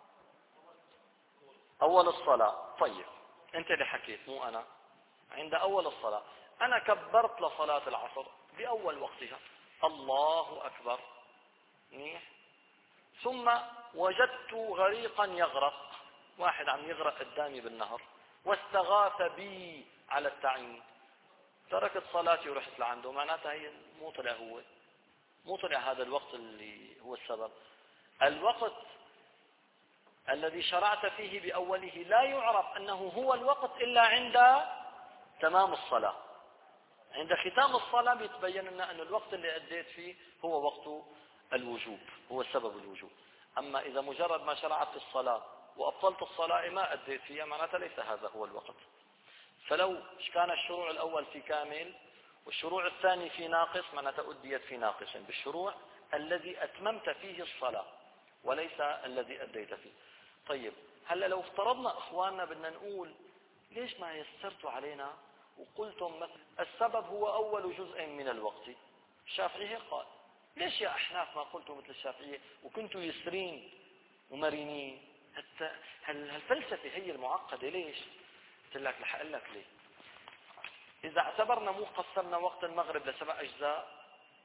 أول الصلاة. طيب أنت اللي حكيت مو أنا. عند أول الصلاة أنا كبرت لصلاة العصر بأول وقتها، الله أكبر، منيح. ثم وجدت غريقا يغرق، واحد عم يغرق قدامي بالنهر واستغاث بي على التعيين، تركت صلاتي ورحت لعنده. معناتها هي مو طلع هو مو طلع هذا الوقت اللي هو السبب. الوقت الذي شرعت فيه بأوله لا يعرف أنه هو الوقت إلا عند تمام الصلاة. عند ختام الصلاة بيتبين لنا أن الوقت اللي أديت فيه هو وقت الوجوب، هو سبب الوجوب. أما إذا مجرد ما شرعت في الصلاة وأبطلت الصلاة ما أديت فيها، معناتها ليس هذا هو الوقت. فلو كان الشروع الأول في كامل والشروع الثاني في ناقص، معناتها أديت في ناقص بالشروع الذي أتممت فيه الصلاة وليس الذي أديت فيه. طيب هلا لو افترضنا إخواننا بدنا نقول ليش ما يسرتوا علينا وقلتم مثلا السبب هو أول جزء من الوقت؟ الشافعية قال ليش يا أحناف ما قلتوا مثل الشافعية وكنتوا يسرين ومرنين؟ هالفلسفة هي المعقدة. ليش؟ قلت لك لحق لك ليه. إذا اعتبرنا مو قسمنا وقت المغرب لسبع أجزاء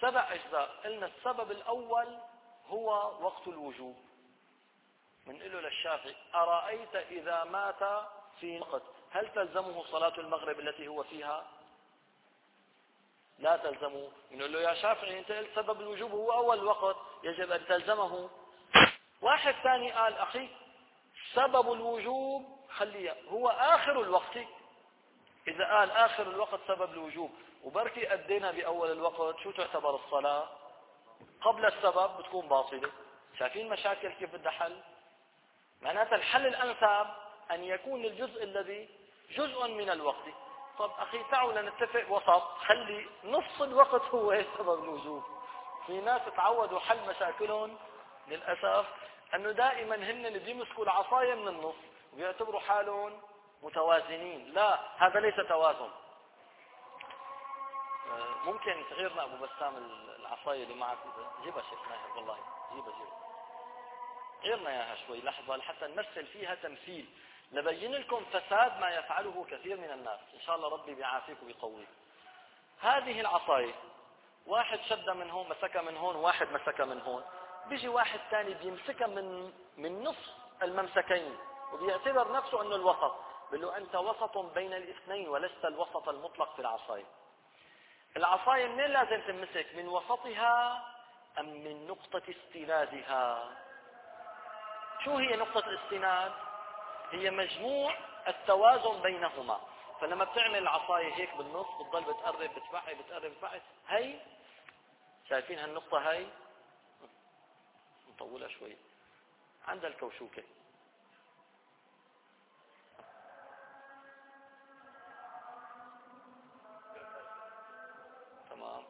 سبع أجزاء. قلنا السبب الأول هو وقت الوجوب. منقله للشافعي: أرأيت إذا مات في وقت هل تلزمه صلاة المغرب التي هو فيها؟ لا تلزمه. بنقول له: يا شافعي أنت قلت سبب الوجوب هو أول وقت، يجب أن تلزمه. واحد ثاني قال: أخي سبب الوجوب خليه هو آخر الوقت. إذا قال آخر الوقت سبب الوجوب وبركي أدينا بأول الوقت، شو تعتبر الصلاة؟ قبل السبب بتكون باطلة. شايفين مشاكل كيف بدها حل؟ معناتها الحل الأنسب أن يكون الجزء الذي جزء من الوقت. طب أخي تعالوا لنتفق وسط، خلي نص الوقت هو سبب الوجوب. في ناس تعودوا حل مشاكلهم للأسف أنه دائما هن اللي بيمسكوا العصاية من النص وبيعتبروا حالهم متوازنين. لا، هذا ليس توازن. ممكن تغيرنا أبو بسام العصاية اللي معك؟ جيبها شيخ ماهر، والله جيبها جيبها غيرنا اياها شوي لحظة لحتى نمثل فيها تمثيل، نبين لكم فساد ما يفعله كثير من الناس. إن شاء الله ربي بيعافيك وبيقويك. هذه العصاية واحد شد من هون مسكها من هون، واحد مسكها من هون، بيجي واحد ثاني بيمسكها من من نص الممسكين وبيعتبر نفسه انه الوسط. بيقول له: انت وسط بين الاثنين ولست الوسط المطلق في العصاية. العصاية منين لازم تمسك؟ من وسطها ام من نقطة استنادها؟ شو هي نقطة الاستناد؟ هي مجموع التوازن بينهما. فلما بتعمل العصاية هيك بالنص بتضل بتقرب بتبعد بتقرب بتبعد. هي شايفين هالنقطة هي نطولها شوي عند الكوشوكة. تمام.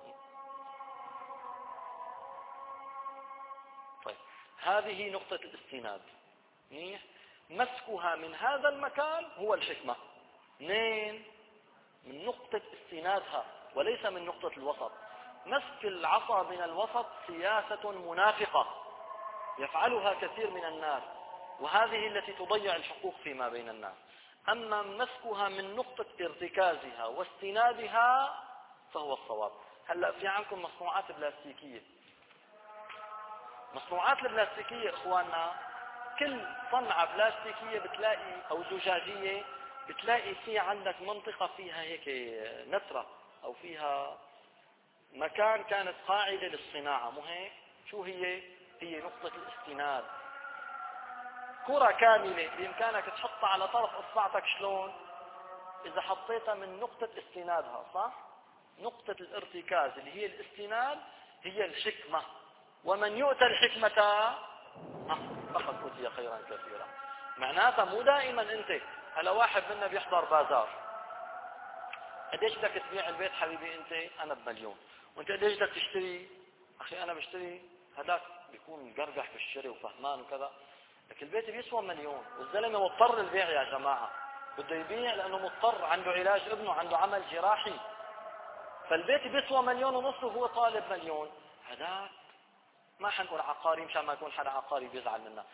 طيب هذه نقطة الاستناد. منيح. مسكها من هذا المكان هو الحكمة. اثنين، من نقطة استنادها وليس من نقطة الوسط. مسك العصا من الوسط سياسة منافقة يفعلها كثير من الناس، وهذه التي تضيع الحقوق فيما بين الناس. أما مسكها من نقطة ارتكازها واستنادها فهو الصواب. هلأ في عندكم مصنوعات بلاستيكية. مصنوعات البلاستيكية إخواننا كل صنعة بلاستيكية بتلاقي أو زجاجية بتلاقي فيها عندك منطقة فيها هيك نترة أو فيها مكان كانت قاعدة للصناعة. مو هيك؟ شو هي؟ هي نقطة الاستناد. كرة كاملة بإمكانك تحطها على طرف إصبعتك. شلون؟ إذا حطيتها من نقطة استنادها، صح؟ نقطة الارتكاز اللي هي الاستناد هي الحكمة. ومن يؤتى الحكمة فقد أوتي خيرا كثيرا. معناتها مو دائما أنت هلا واحد منا بيحضر بازار، قديش بدك تبيع البيت حبيبي أنت؟ أنا بمليون. وأنت قديش بدك تشتري؟ أخي أنا بشتري. هذاك بيكون قرقح بالشري وفهمان وكذا، لكن البيت بيسوى مليون والزلمة مضطر للبيع يا جماعة. بده يبيع لأنه مضطر، عنده علاج ابنه، عنده عمل جراحي، فالبيت بيسوى مليون ونص وهو طالب مليون. هذاك ما حنقول عقاري مشان ما يكون حدا عقاري بيزعل منا،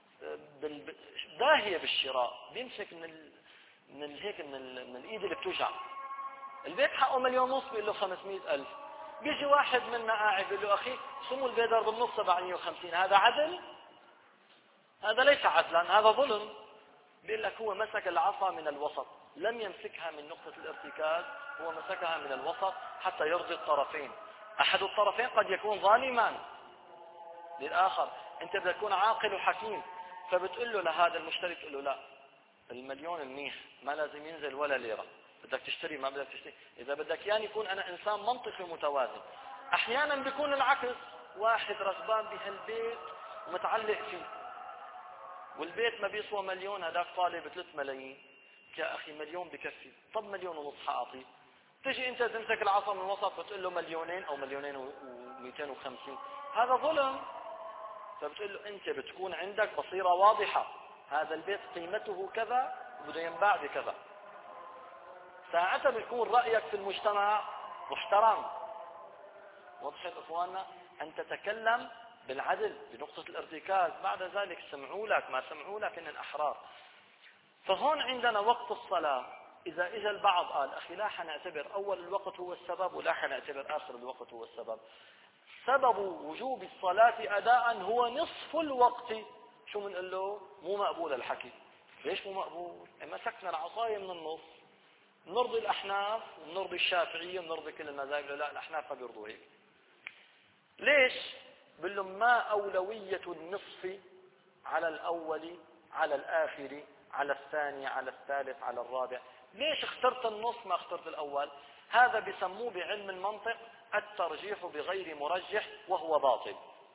داهية بالشراء، بيمسك من ال... من ال... هيك من, ال... من الايد اللي بتوجع. البيت حقه مليون ونص بيقول له خمسمائة ألف. بيجي واحد منا قاعد بيقول له: أخي سمو البيدر بالنص سبعمائة وخمسين. هذا عدل؟ هذا ليس عدلا، هذا ظلم. بيقول لك هو مسك العصا من الوسط، لم يمسكها من نقطة الارتكاز، هو مسكها من الوسط حتى يرضي الطرفين. أحد الطرفين قد يكون ظالما للآخر. أنت بدك تكون عاقل وحكيم، فبتقول له لهذا المشتري، تقول له: لا، المليون منيح، ما لازم ينزل ولا ليرة، بدك تشتري ما بدك تشتري. إذا بدك يعني يكون أنا إنسان منطقي ومتوازن. أحيانا بيكون العكس، واحد رغبان بهالبيت ومتعلق فيه والبيت ما بيسوى مليون، هذاك طالب ثلاث ملايين. يا أخي مليون بكفي، طب مليون ونص حأعطيه. تجي أنت تمسك العصا من الوسط وتقول له مليونين أو مليونين ومئتين وخمسين، هذا ظلم. فبتقول له أنت بتكون عندك بصيرة واضحة، هذا البيت قيمته كذا وبده ينباع بكذا. ساعتها بيكون رأيك في المجتمع محترم. وضحت إخواننا؟ أن تتكلم بالعدل بنقطة الارتكاز. بعد ذلك سمعوا لك ما سمعوا لك إن الأحرار. فهون عندنا وقت الصلاة إذا إجا البعض قال أخي لا حنعتبر أول الوقت هو السبب ولا حنعتبر آخر الوقت هو السبب، سبب وجوب الصلاة أداء هو نصف الوقت، شو منقول له؟ مو مقبول الحكي. ليش مو مقبول؟ مسكنا العصاية من النص، نرضي الأحناف ونرضي الشافعية ونرضي كل المذاهب. لا الأحناف ما بيرضوا هيك. ليش؟ بقول لهم ما أولوية النصف على الأول على الآخر على الثاني على الثالث على الرابع؟ ليش اخترت النص ما اخترت الأول؟ هذا بسموه بعلم المنطق الترجيح بغير مرجح، وهو باطل.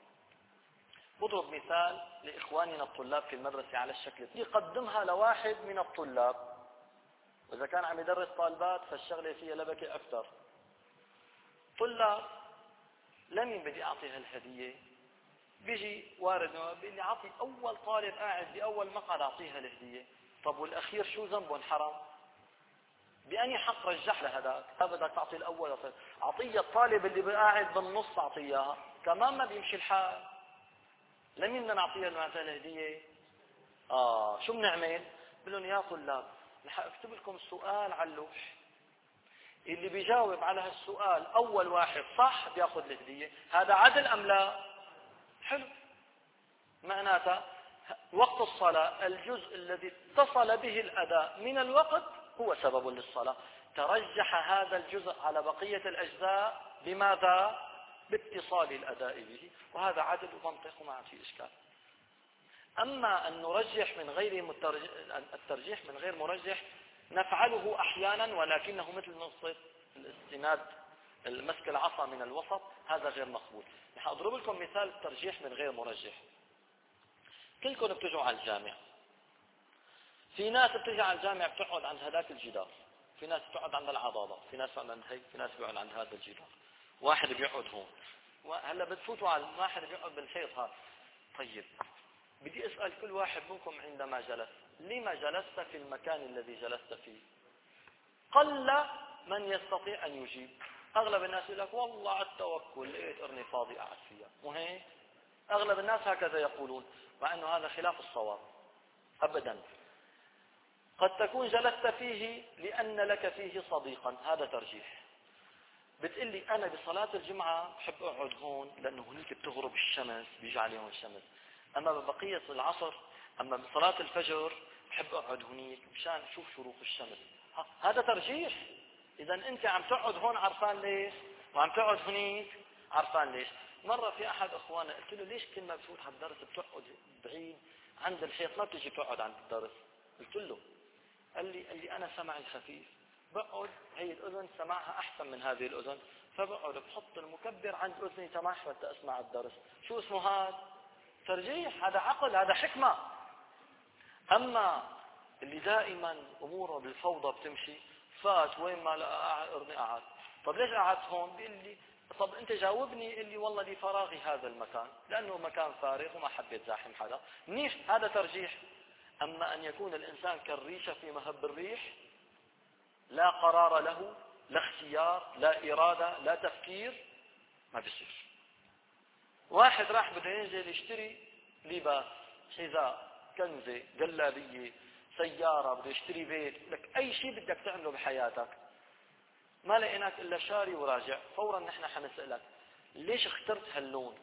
بضرب مثال لإخواننا الطلاب في المدرسة على الشكل، يقدمها لواحد من الطلاب، وإذا كان عم يدرس طالبات فالشغلة فيها لبكة أكثر. طلاب لمين بدي أعطيها الهدية؟ بيجي وارد بيقول لي أعطي أول طالب قاعد بأول مقعد أعطيها الهدية. طب والأخير شو ذنبه؟ حرام. بأني حق رجح لهذاك؟ بدك تعطي الأول، أعطيه الطالب اللي قاعد بالنص أعطيها، كمان ما بيمشي الحال. لمين بدنا نعطيها الهدية؟ آه شو بنعمل؟ بقول لهم يا طلاب رح أكتب لكم سؤال على اللوح، اللي بيجاوب على هالسؤال أول واحد صح بياخذ الهدية. هذا عدل أم لا؟ حلو. معناتها وقت الصلاة الجزء الذي اتصل به الأداء من الوقت هو سبب للصلاة، ترجح هذا الجزء على بقية الأجزاء بماذا؟ باتصال الأداء به، وهذا عدل ومنطق وما فيه إشكال. أما أن نرجح من غير مترجح، الترجيح من غير مرجح نفعله أحيانا، ولكنه مثل نقطة الاستناد المسك العصا من الوسط، هذا غير مقبول. رح أضرب لكم مثال الترجيح من غير مرجح. كلكم بتجوا على الجامع، في ناس بتجي على الجامع بتقعد عند هذاك الجدار، في ناس بتقعد عند العضاضة، في ناس بتقعد عند هيك، في ناس بيقعد عند هذا الجدار، واحد بيقعد هون، وهلا بتفوتوا على واحد بيقعد بالحيط هذا. طيب بدي أسأل كل واحد منكم عندما جلس، لما جلست في المكان الذي جلست فيه؟ قل من يستطيع أن يجيب. أغلب الناس يقول لك والله على التوكل لقيت قرني فاضي قاعد فيها، وهيك أغلب الناس هكذا يقولون، مع أنه هذا خلاف الصواب أبدا. قد تكون جلست فيه لأن لك فيه صديقا، هذا ترجيح. بتقول لي أنا بصلاة الجمعة بحب أقعد هون لأنه هناك بتغرب الشمس بيجي عليهم الشمس، أما ببقية العصر أما بصلاة الفجر بحب أقعد هناك مشان أشوف شروق الشمس، هذا ترجيح. إذا أنت عم تقعد هون عرفان ليش، وعم تقعد هناك عرفان ليش. مرة في أحد أخوانا قلت له ليش كل ما بفوت على الدرس بتقعد بعيد عند الحيط ما بتجي تقعد عند الدرس؟ قلت له، قال لي قال لي أنا سمعي خفيف، بقعد هي الأذن سماعها أحسن من هذه الأذن، فبقعد بحط المكبر عند أذني تماح حتى أسمع الدرس. شو اسمه هذا؟ ترجيح، هذا عقل، هذا حكمة. أما اللي دائما أموره بالفوضى بتمشي، فات وين ما لقى قرني قعد، طب ليش قعدت هون؟ بيقول لي طب أنت جاوبني، اللي والله لفراغي هذا المكان، لأنه مكان فارغ وما حبيت زاحم حدا، منيح، هذا ترجيح. أما أن يكون الإنسان كالريشة في مهب الريح، لا قرار له، لا اختيار، لا إرادة، لا تفكير، ما بيصير. واحد راح بده ينزل يشتري لباس، حذاء، كنزة، جلابية، سيارة، بده يشتري بيت، لك أي شيء بدك تعمله بحياتك، ما لقيناك إلا شاري وراجع، فورا نحن حنسألك ليش اخترت هاللون؟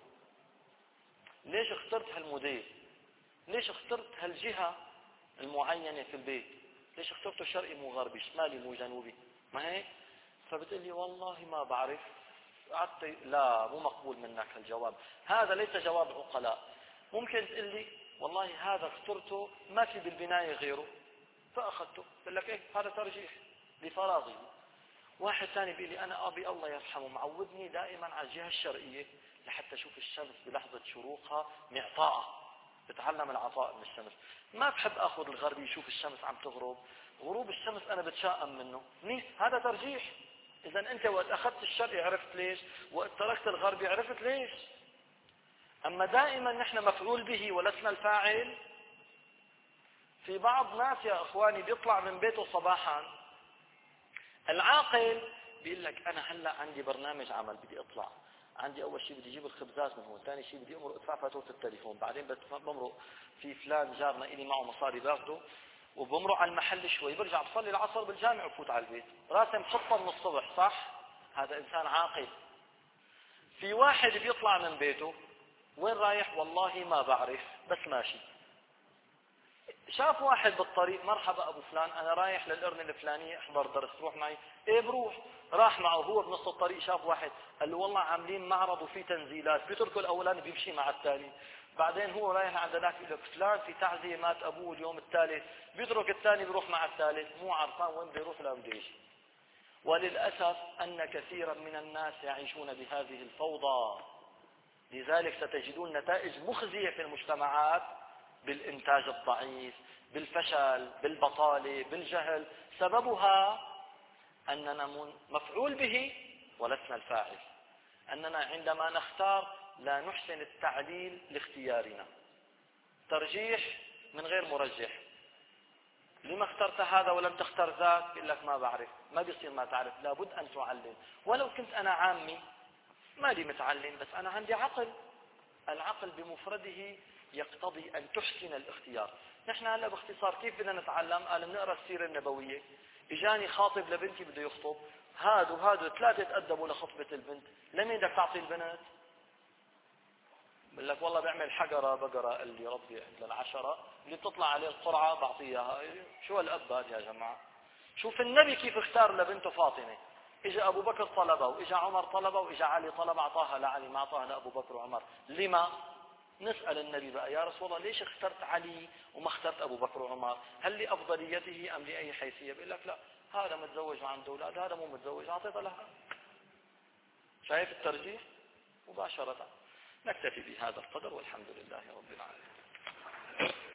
ليش اخترت هالموديل؟ ليش اخترت هالجهة المعينة في البيت؟ ليش اخترته شرقي مو غربي، شمالي مو جنوبي؟ ما هيك؟ فبتقول لي والله ما بعرف، قعدت لا مو مقبول منك هالجواب، هذا ليس جواب عقلاء. ممكن تقول لي والله هذا اخترته ما في بالبناية غيره فأخذته، بقول لك ايه هذا ترجيح لفراغي. واحد ثاني بيقول لي أنا أبي الله يرحمه معودني دائما على الجهة الشرقية لحتى أشوف الشمس بلحظة شروقها معطاءة، بتعلم العطاء من الشمس، ما بحب أخذ الغربي يشوف الشمس عم تغرب، غروب الشمس أنا بتشائم منه، منيح، هذا ترجيح. إذا أنت وقت أخذت الشرقي عرفت ليش، وقت تركت الغربي عرفت ليش. أما دائما نحن مفعول به ولسنا الفاعل. في بعض ناس يا أخواني بيطلع من بيته صباحا، العاقل بيقول لك أنا هلأ عندي برنامج عمل بدي أطلع، عندي أول شيء بدي أجيب الخبزات من هون، ثاني شيء بدي أمرق أدفع فاتورة التليفون، بعدين بمرق في فلان جارنا إلي معه مصاري باخده، وبمرق على المحل شوي برجع بصلي العصر بالجامع وبفوت على البيت، راسم خطة من الصبح، صح؟ هذا إنسان عاقل. في واحد بيطلع من بيته وين رايح؟ والله ما بعرف، بس ماشي. شاف واحد بالطريق، مرحبا ابو فلان انا رايح للقرن الفلانيه احضر درس، تروح معي؟ ايه بروح. راح معه، هو بنص الطريق شاف واحد قال له والله عاملين معرض وفي تنزيلات، بيتركوا الاولاني بيمشي مع الثاني. بعدين هو رايح عند ذاك يقول لك فلان في تعزيه مات ابوه اليوم الثالث، بيترك الثاني بيروح مع الثالث، مو عرفان وين بده يروح لا بده يجي. وللاسف ان كثيرا من الناس يعيشون بهذه الفوضى، لذلك ستجدون نتائج مخزيه في المجتمعات بالإنتاج الضعيف، بالفشل، بالبطالة، بالجهل. سببها أننا مفعول به ولسنا الفاعل، أننا عندما نختار لا نحسن التعليل لاختيارنا، ترجيح من غير مرجح. لما اخترت هذا ولم تختار ذاك؟ يقول لك ما بعرف. ما بيصير ما تعرف، لابد أن تعلم. ولو كنت أنا عامي مالي متعلم، بس أنا عندي عقل. العقل بمفرده يقتضي أن تحسن الاختيار. نحن هلا باختصار كيف بدنا نتعلم؟ قال بنقرا السيرة النبوية. اجاني خاطب لبنتي بده يخطب، هادو هادو ثلاثة تقدموا لخطبة البنت، لمين بدك تعطي البنت؟ بقول لك والله بعمل حجرة بقرة قال لي ربي للعشرة، اللي بتطلع عليه القرعة بعطيها. شو هالقد هاد يا جماعة؟ شوف النبي كيف اختار لبنته فاطمة. اجى ابو بكر طلبه، واجى عمر طلبه، واجى علي طلبه، اعطاها لعلي ما اعطاها لابو بكر وعمر. لما؟ نسأل النبي بقى يا رسول الله ليش اخترت علي وما اخترت ابو بكر وعمر؟ هل لافضليته ام لاي حيثيه؟ بيقول لك لا، هذا متزوج وعنده اولاد، هذا مو متزوج، اعطيته لها. شايف الترجيح؟ مباشرة. نكتفي بهذا القدر والحمد لله رب العالمين.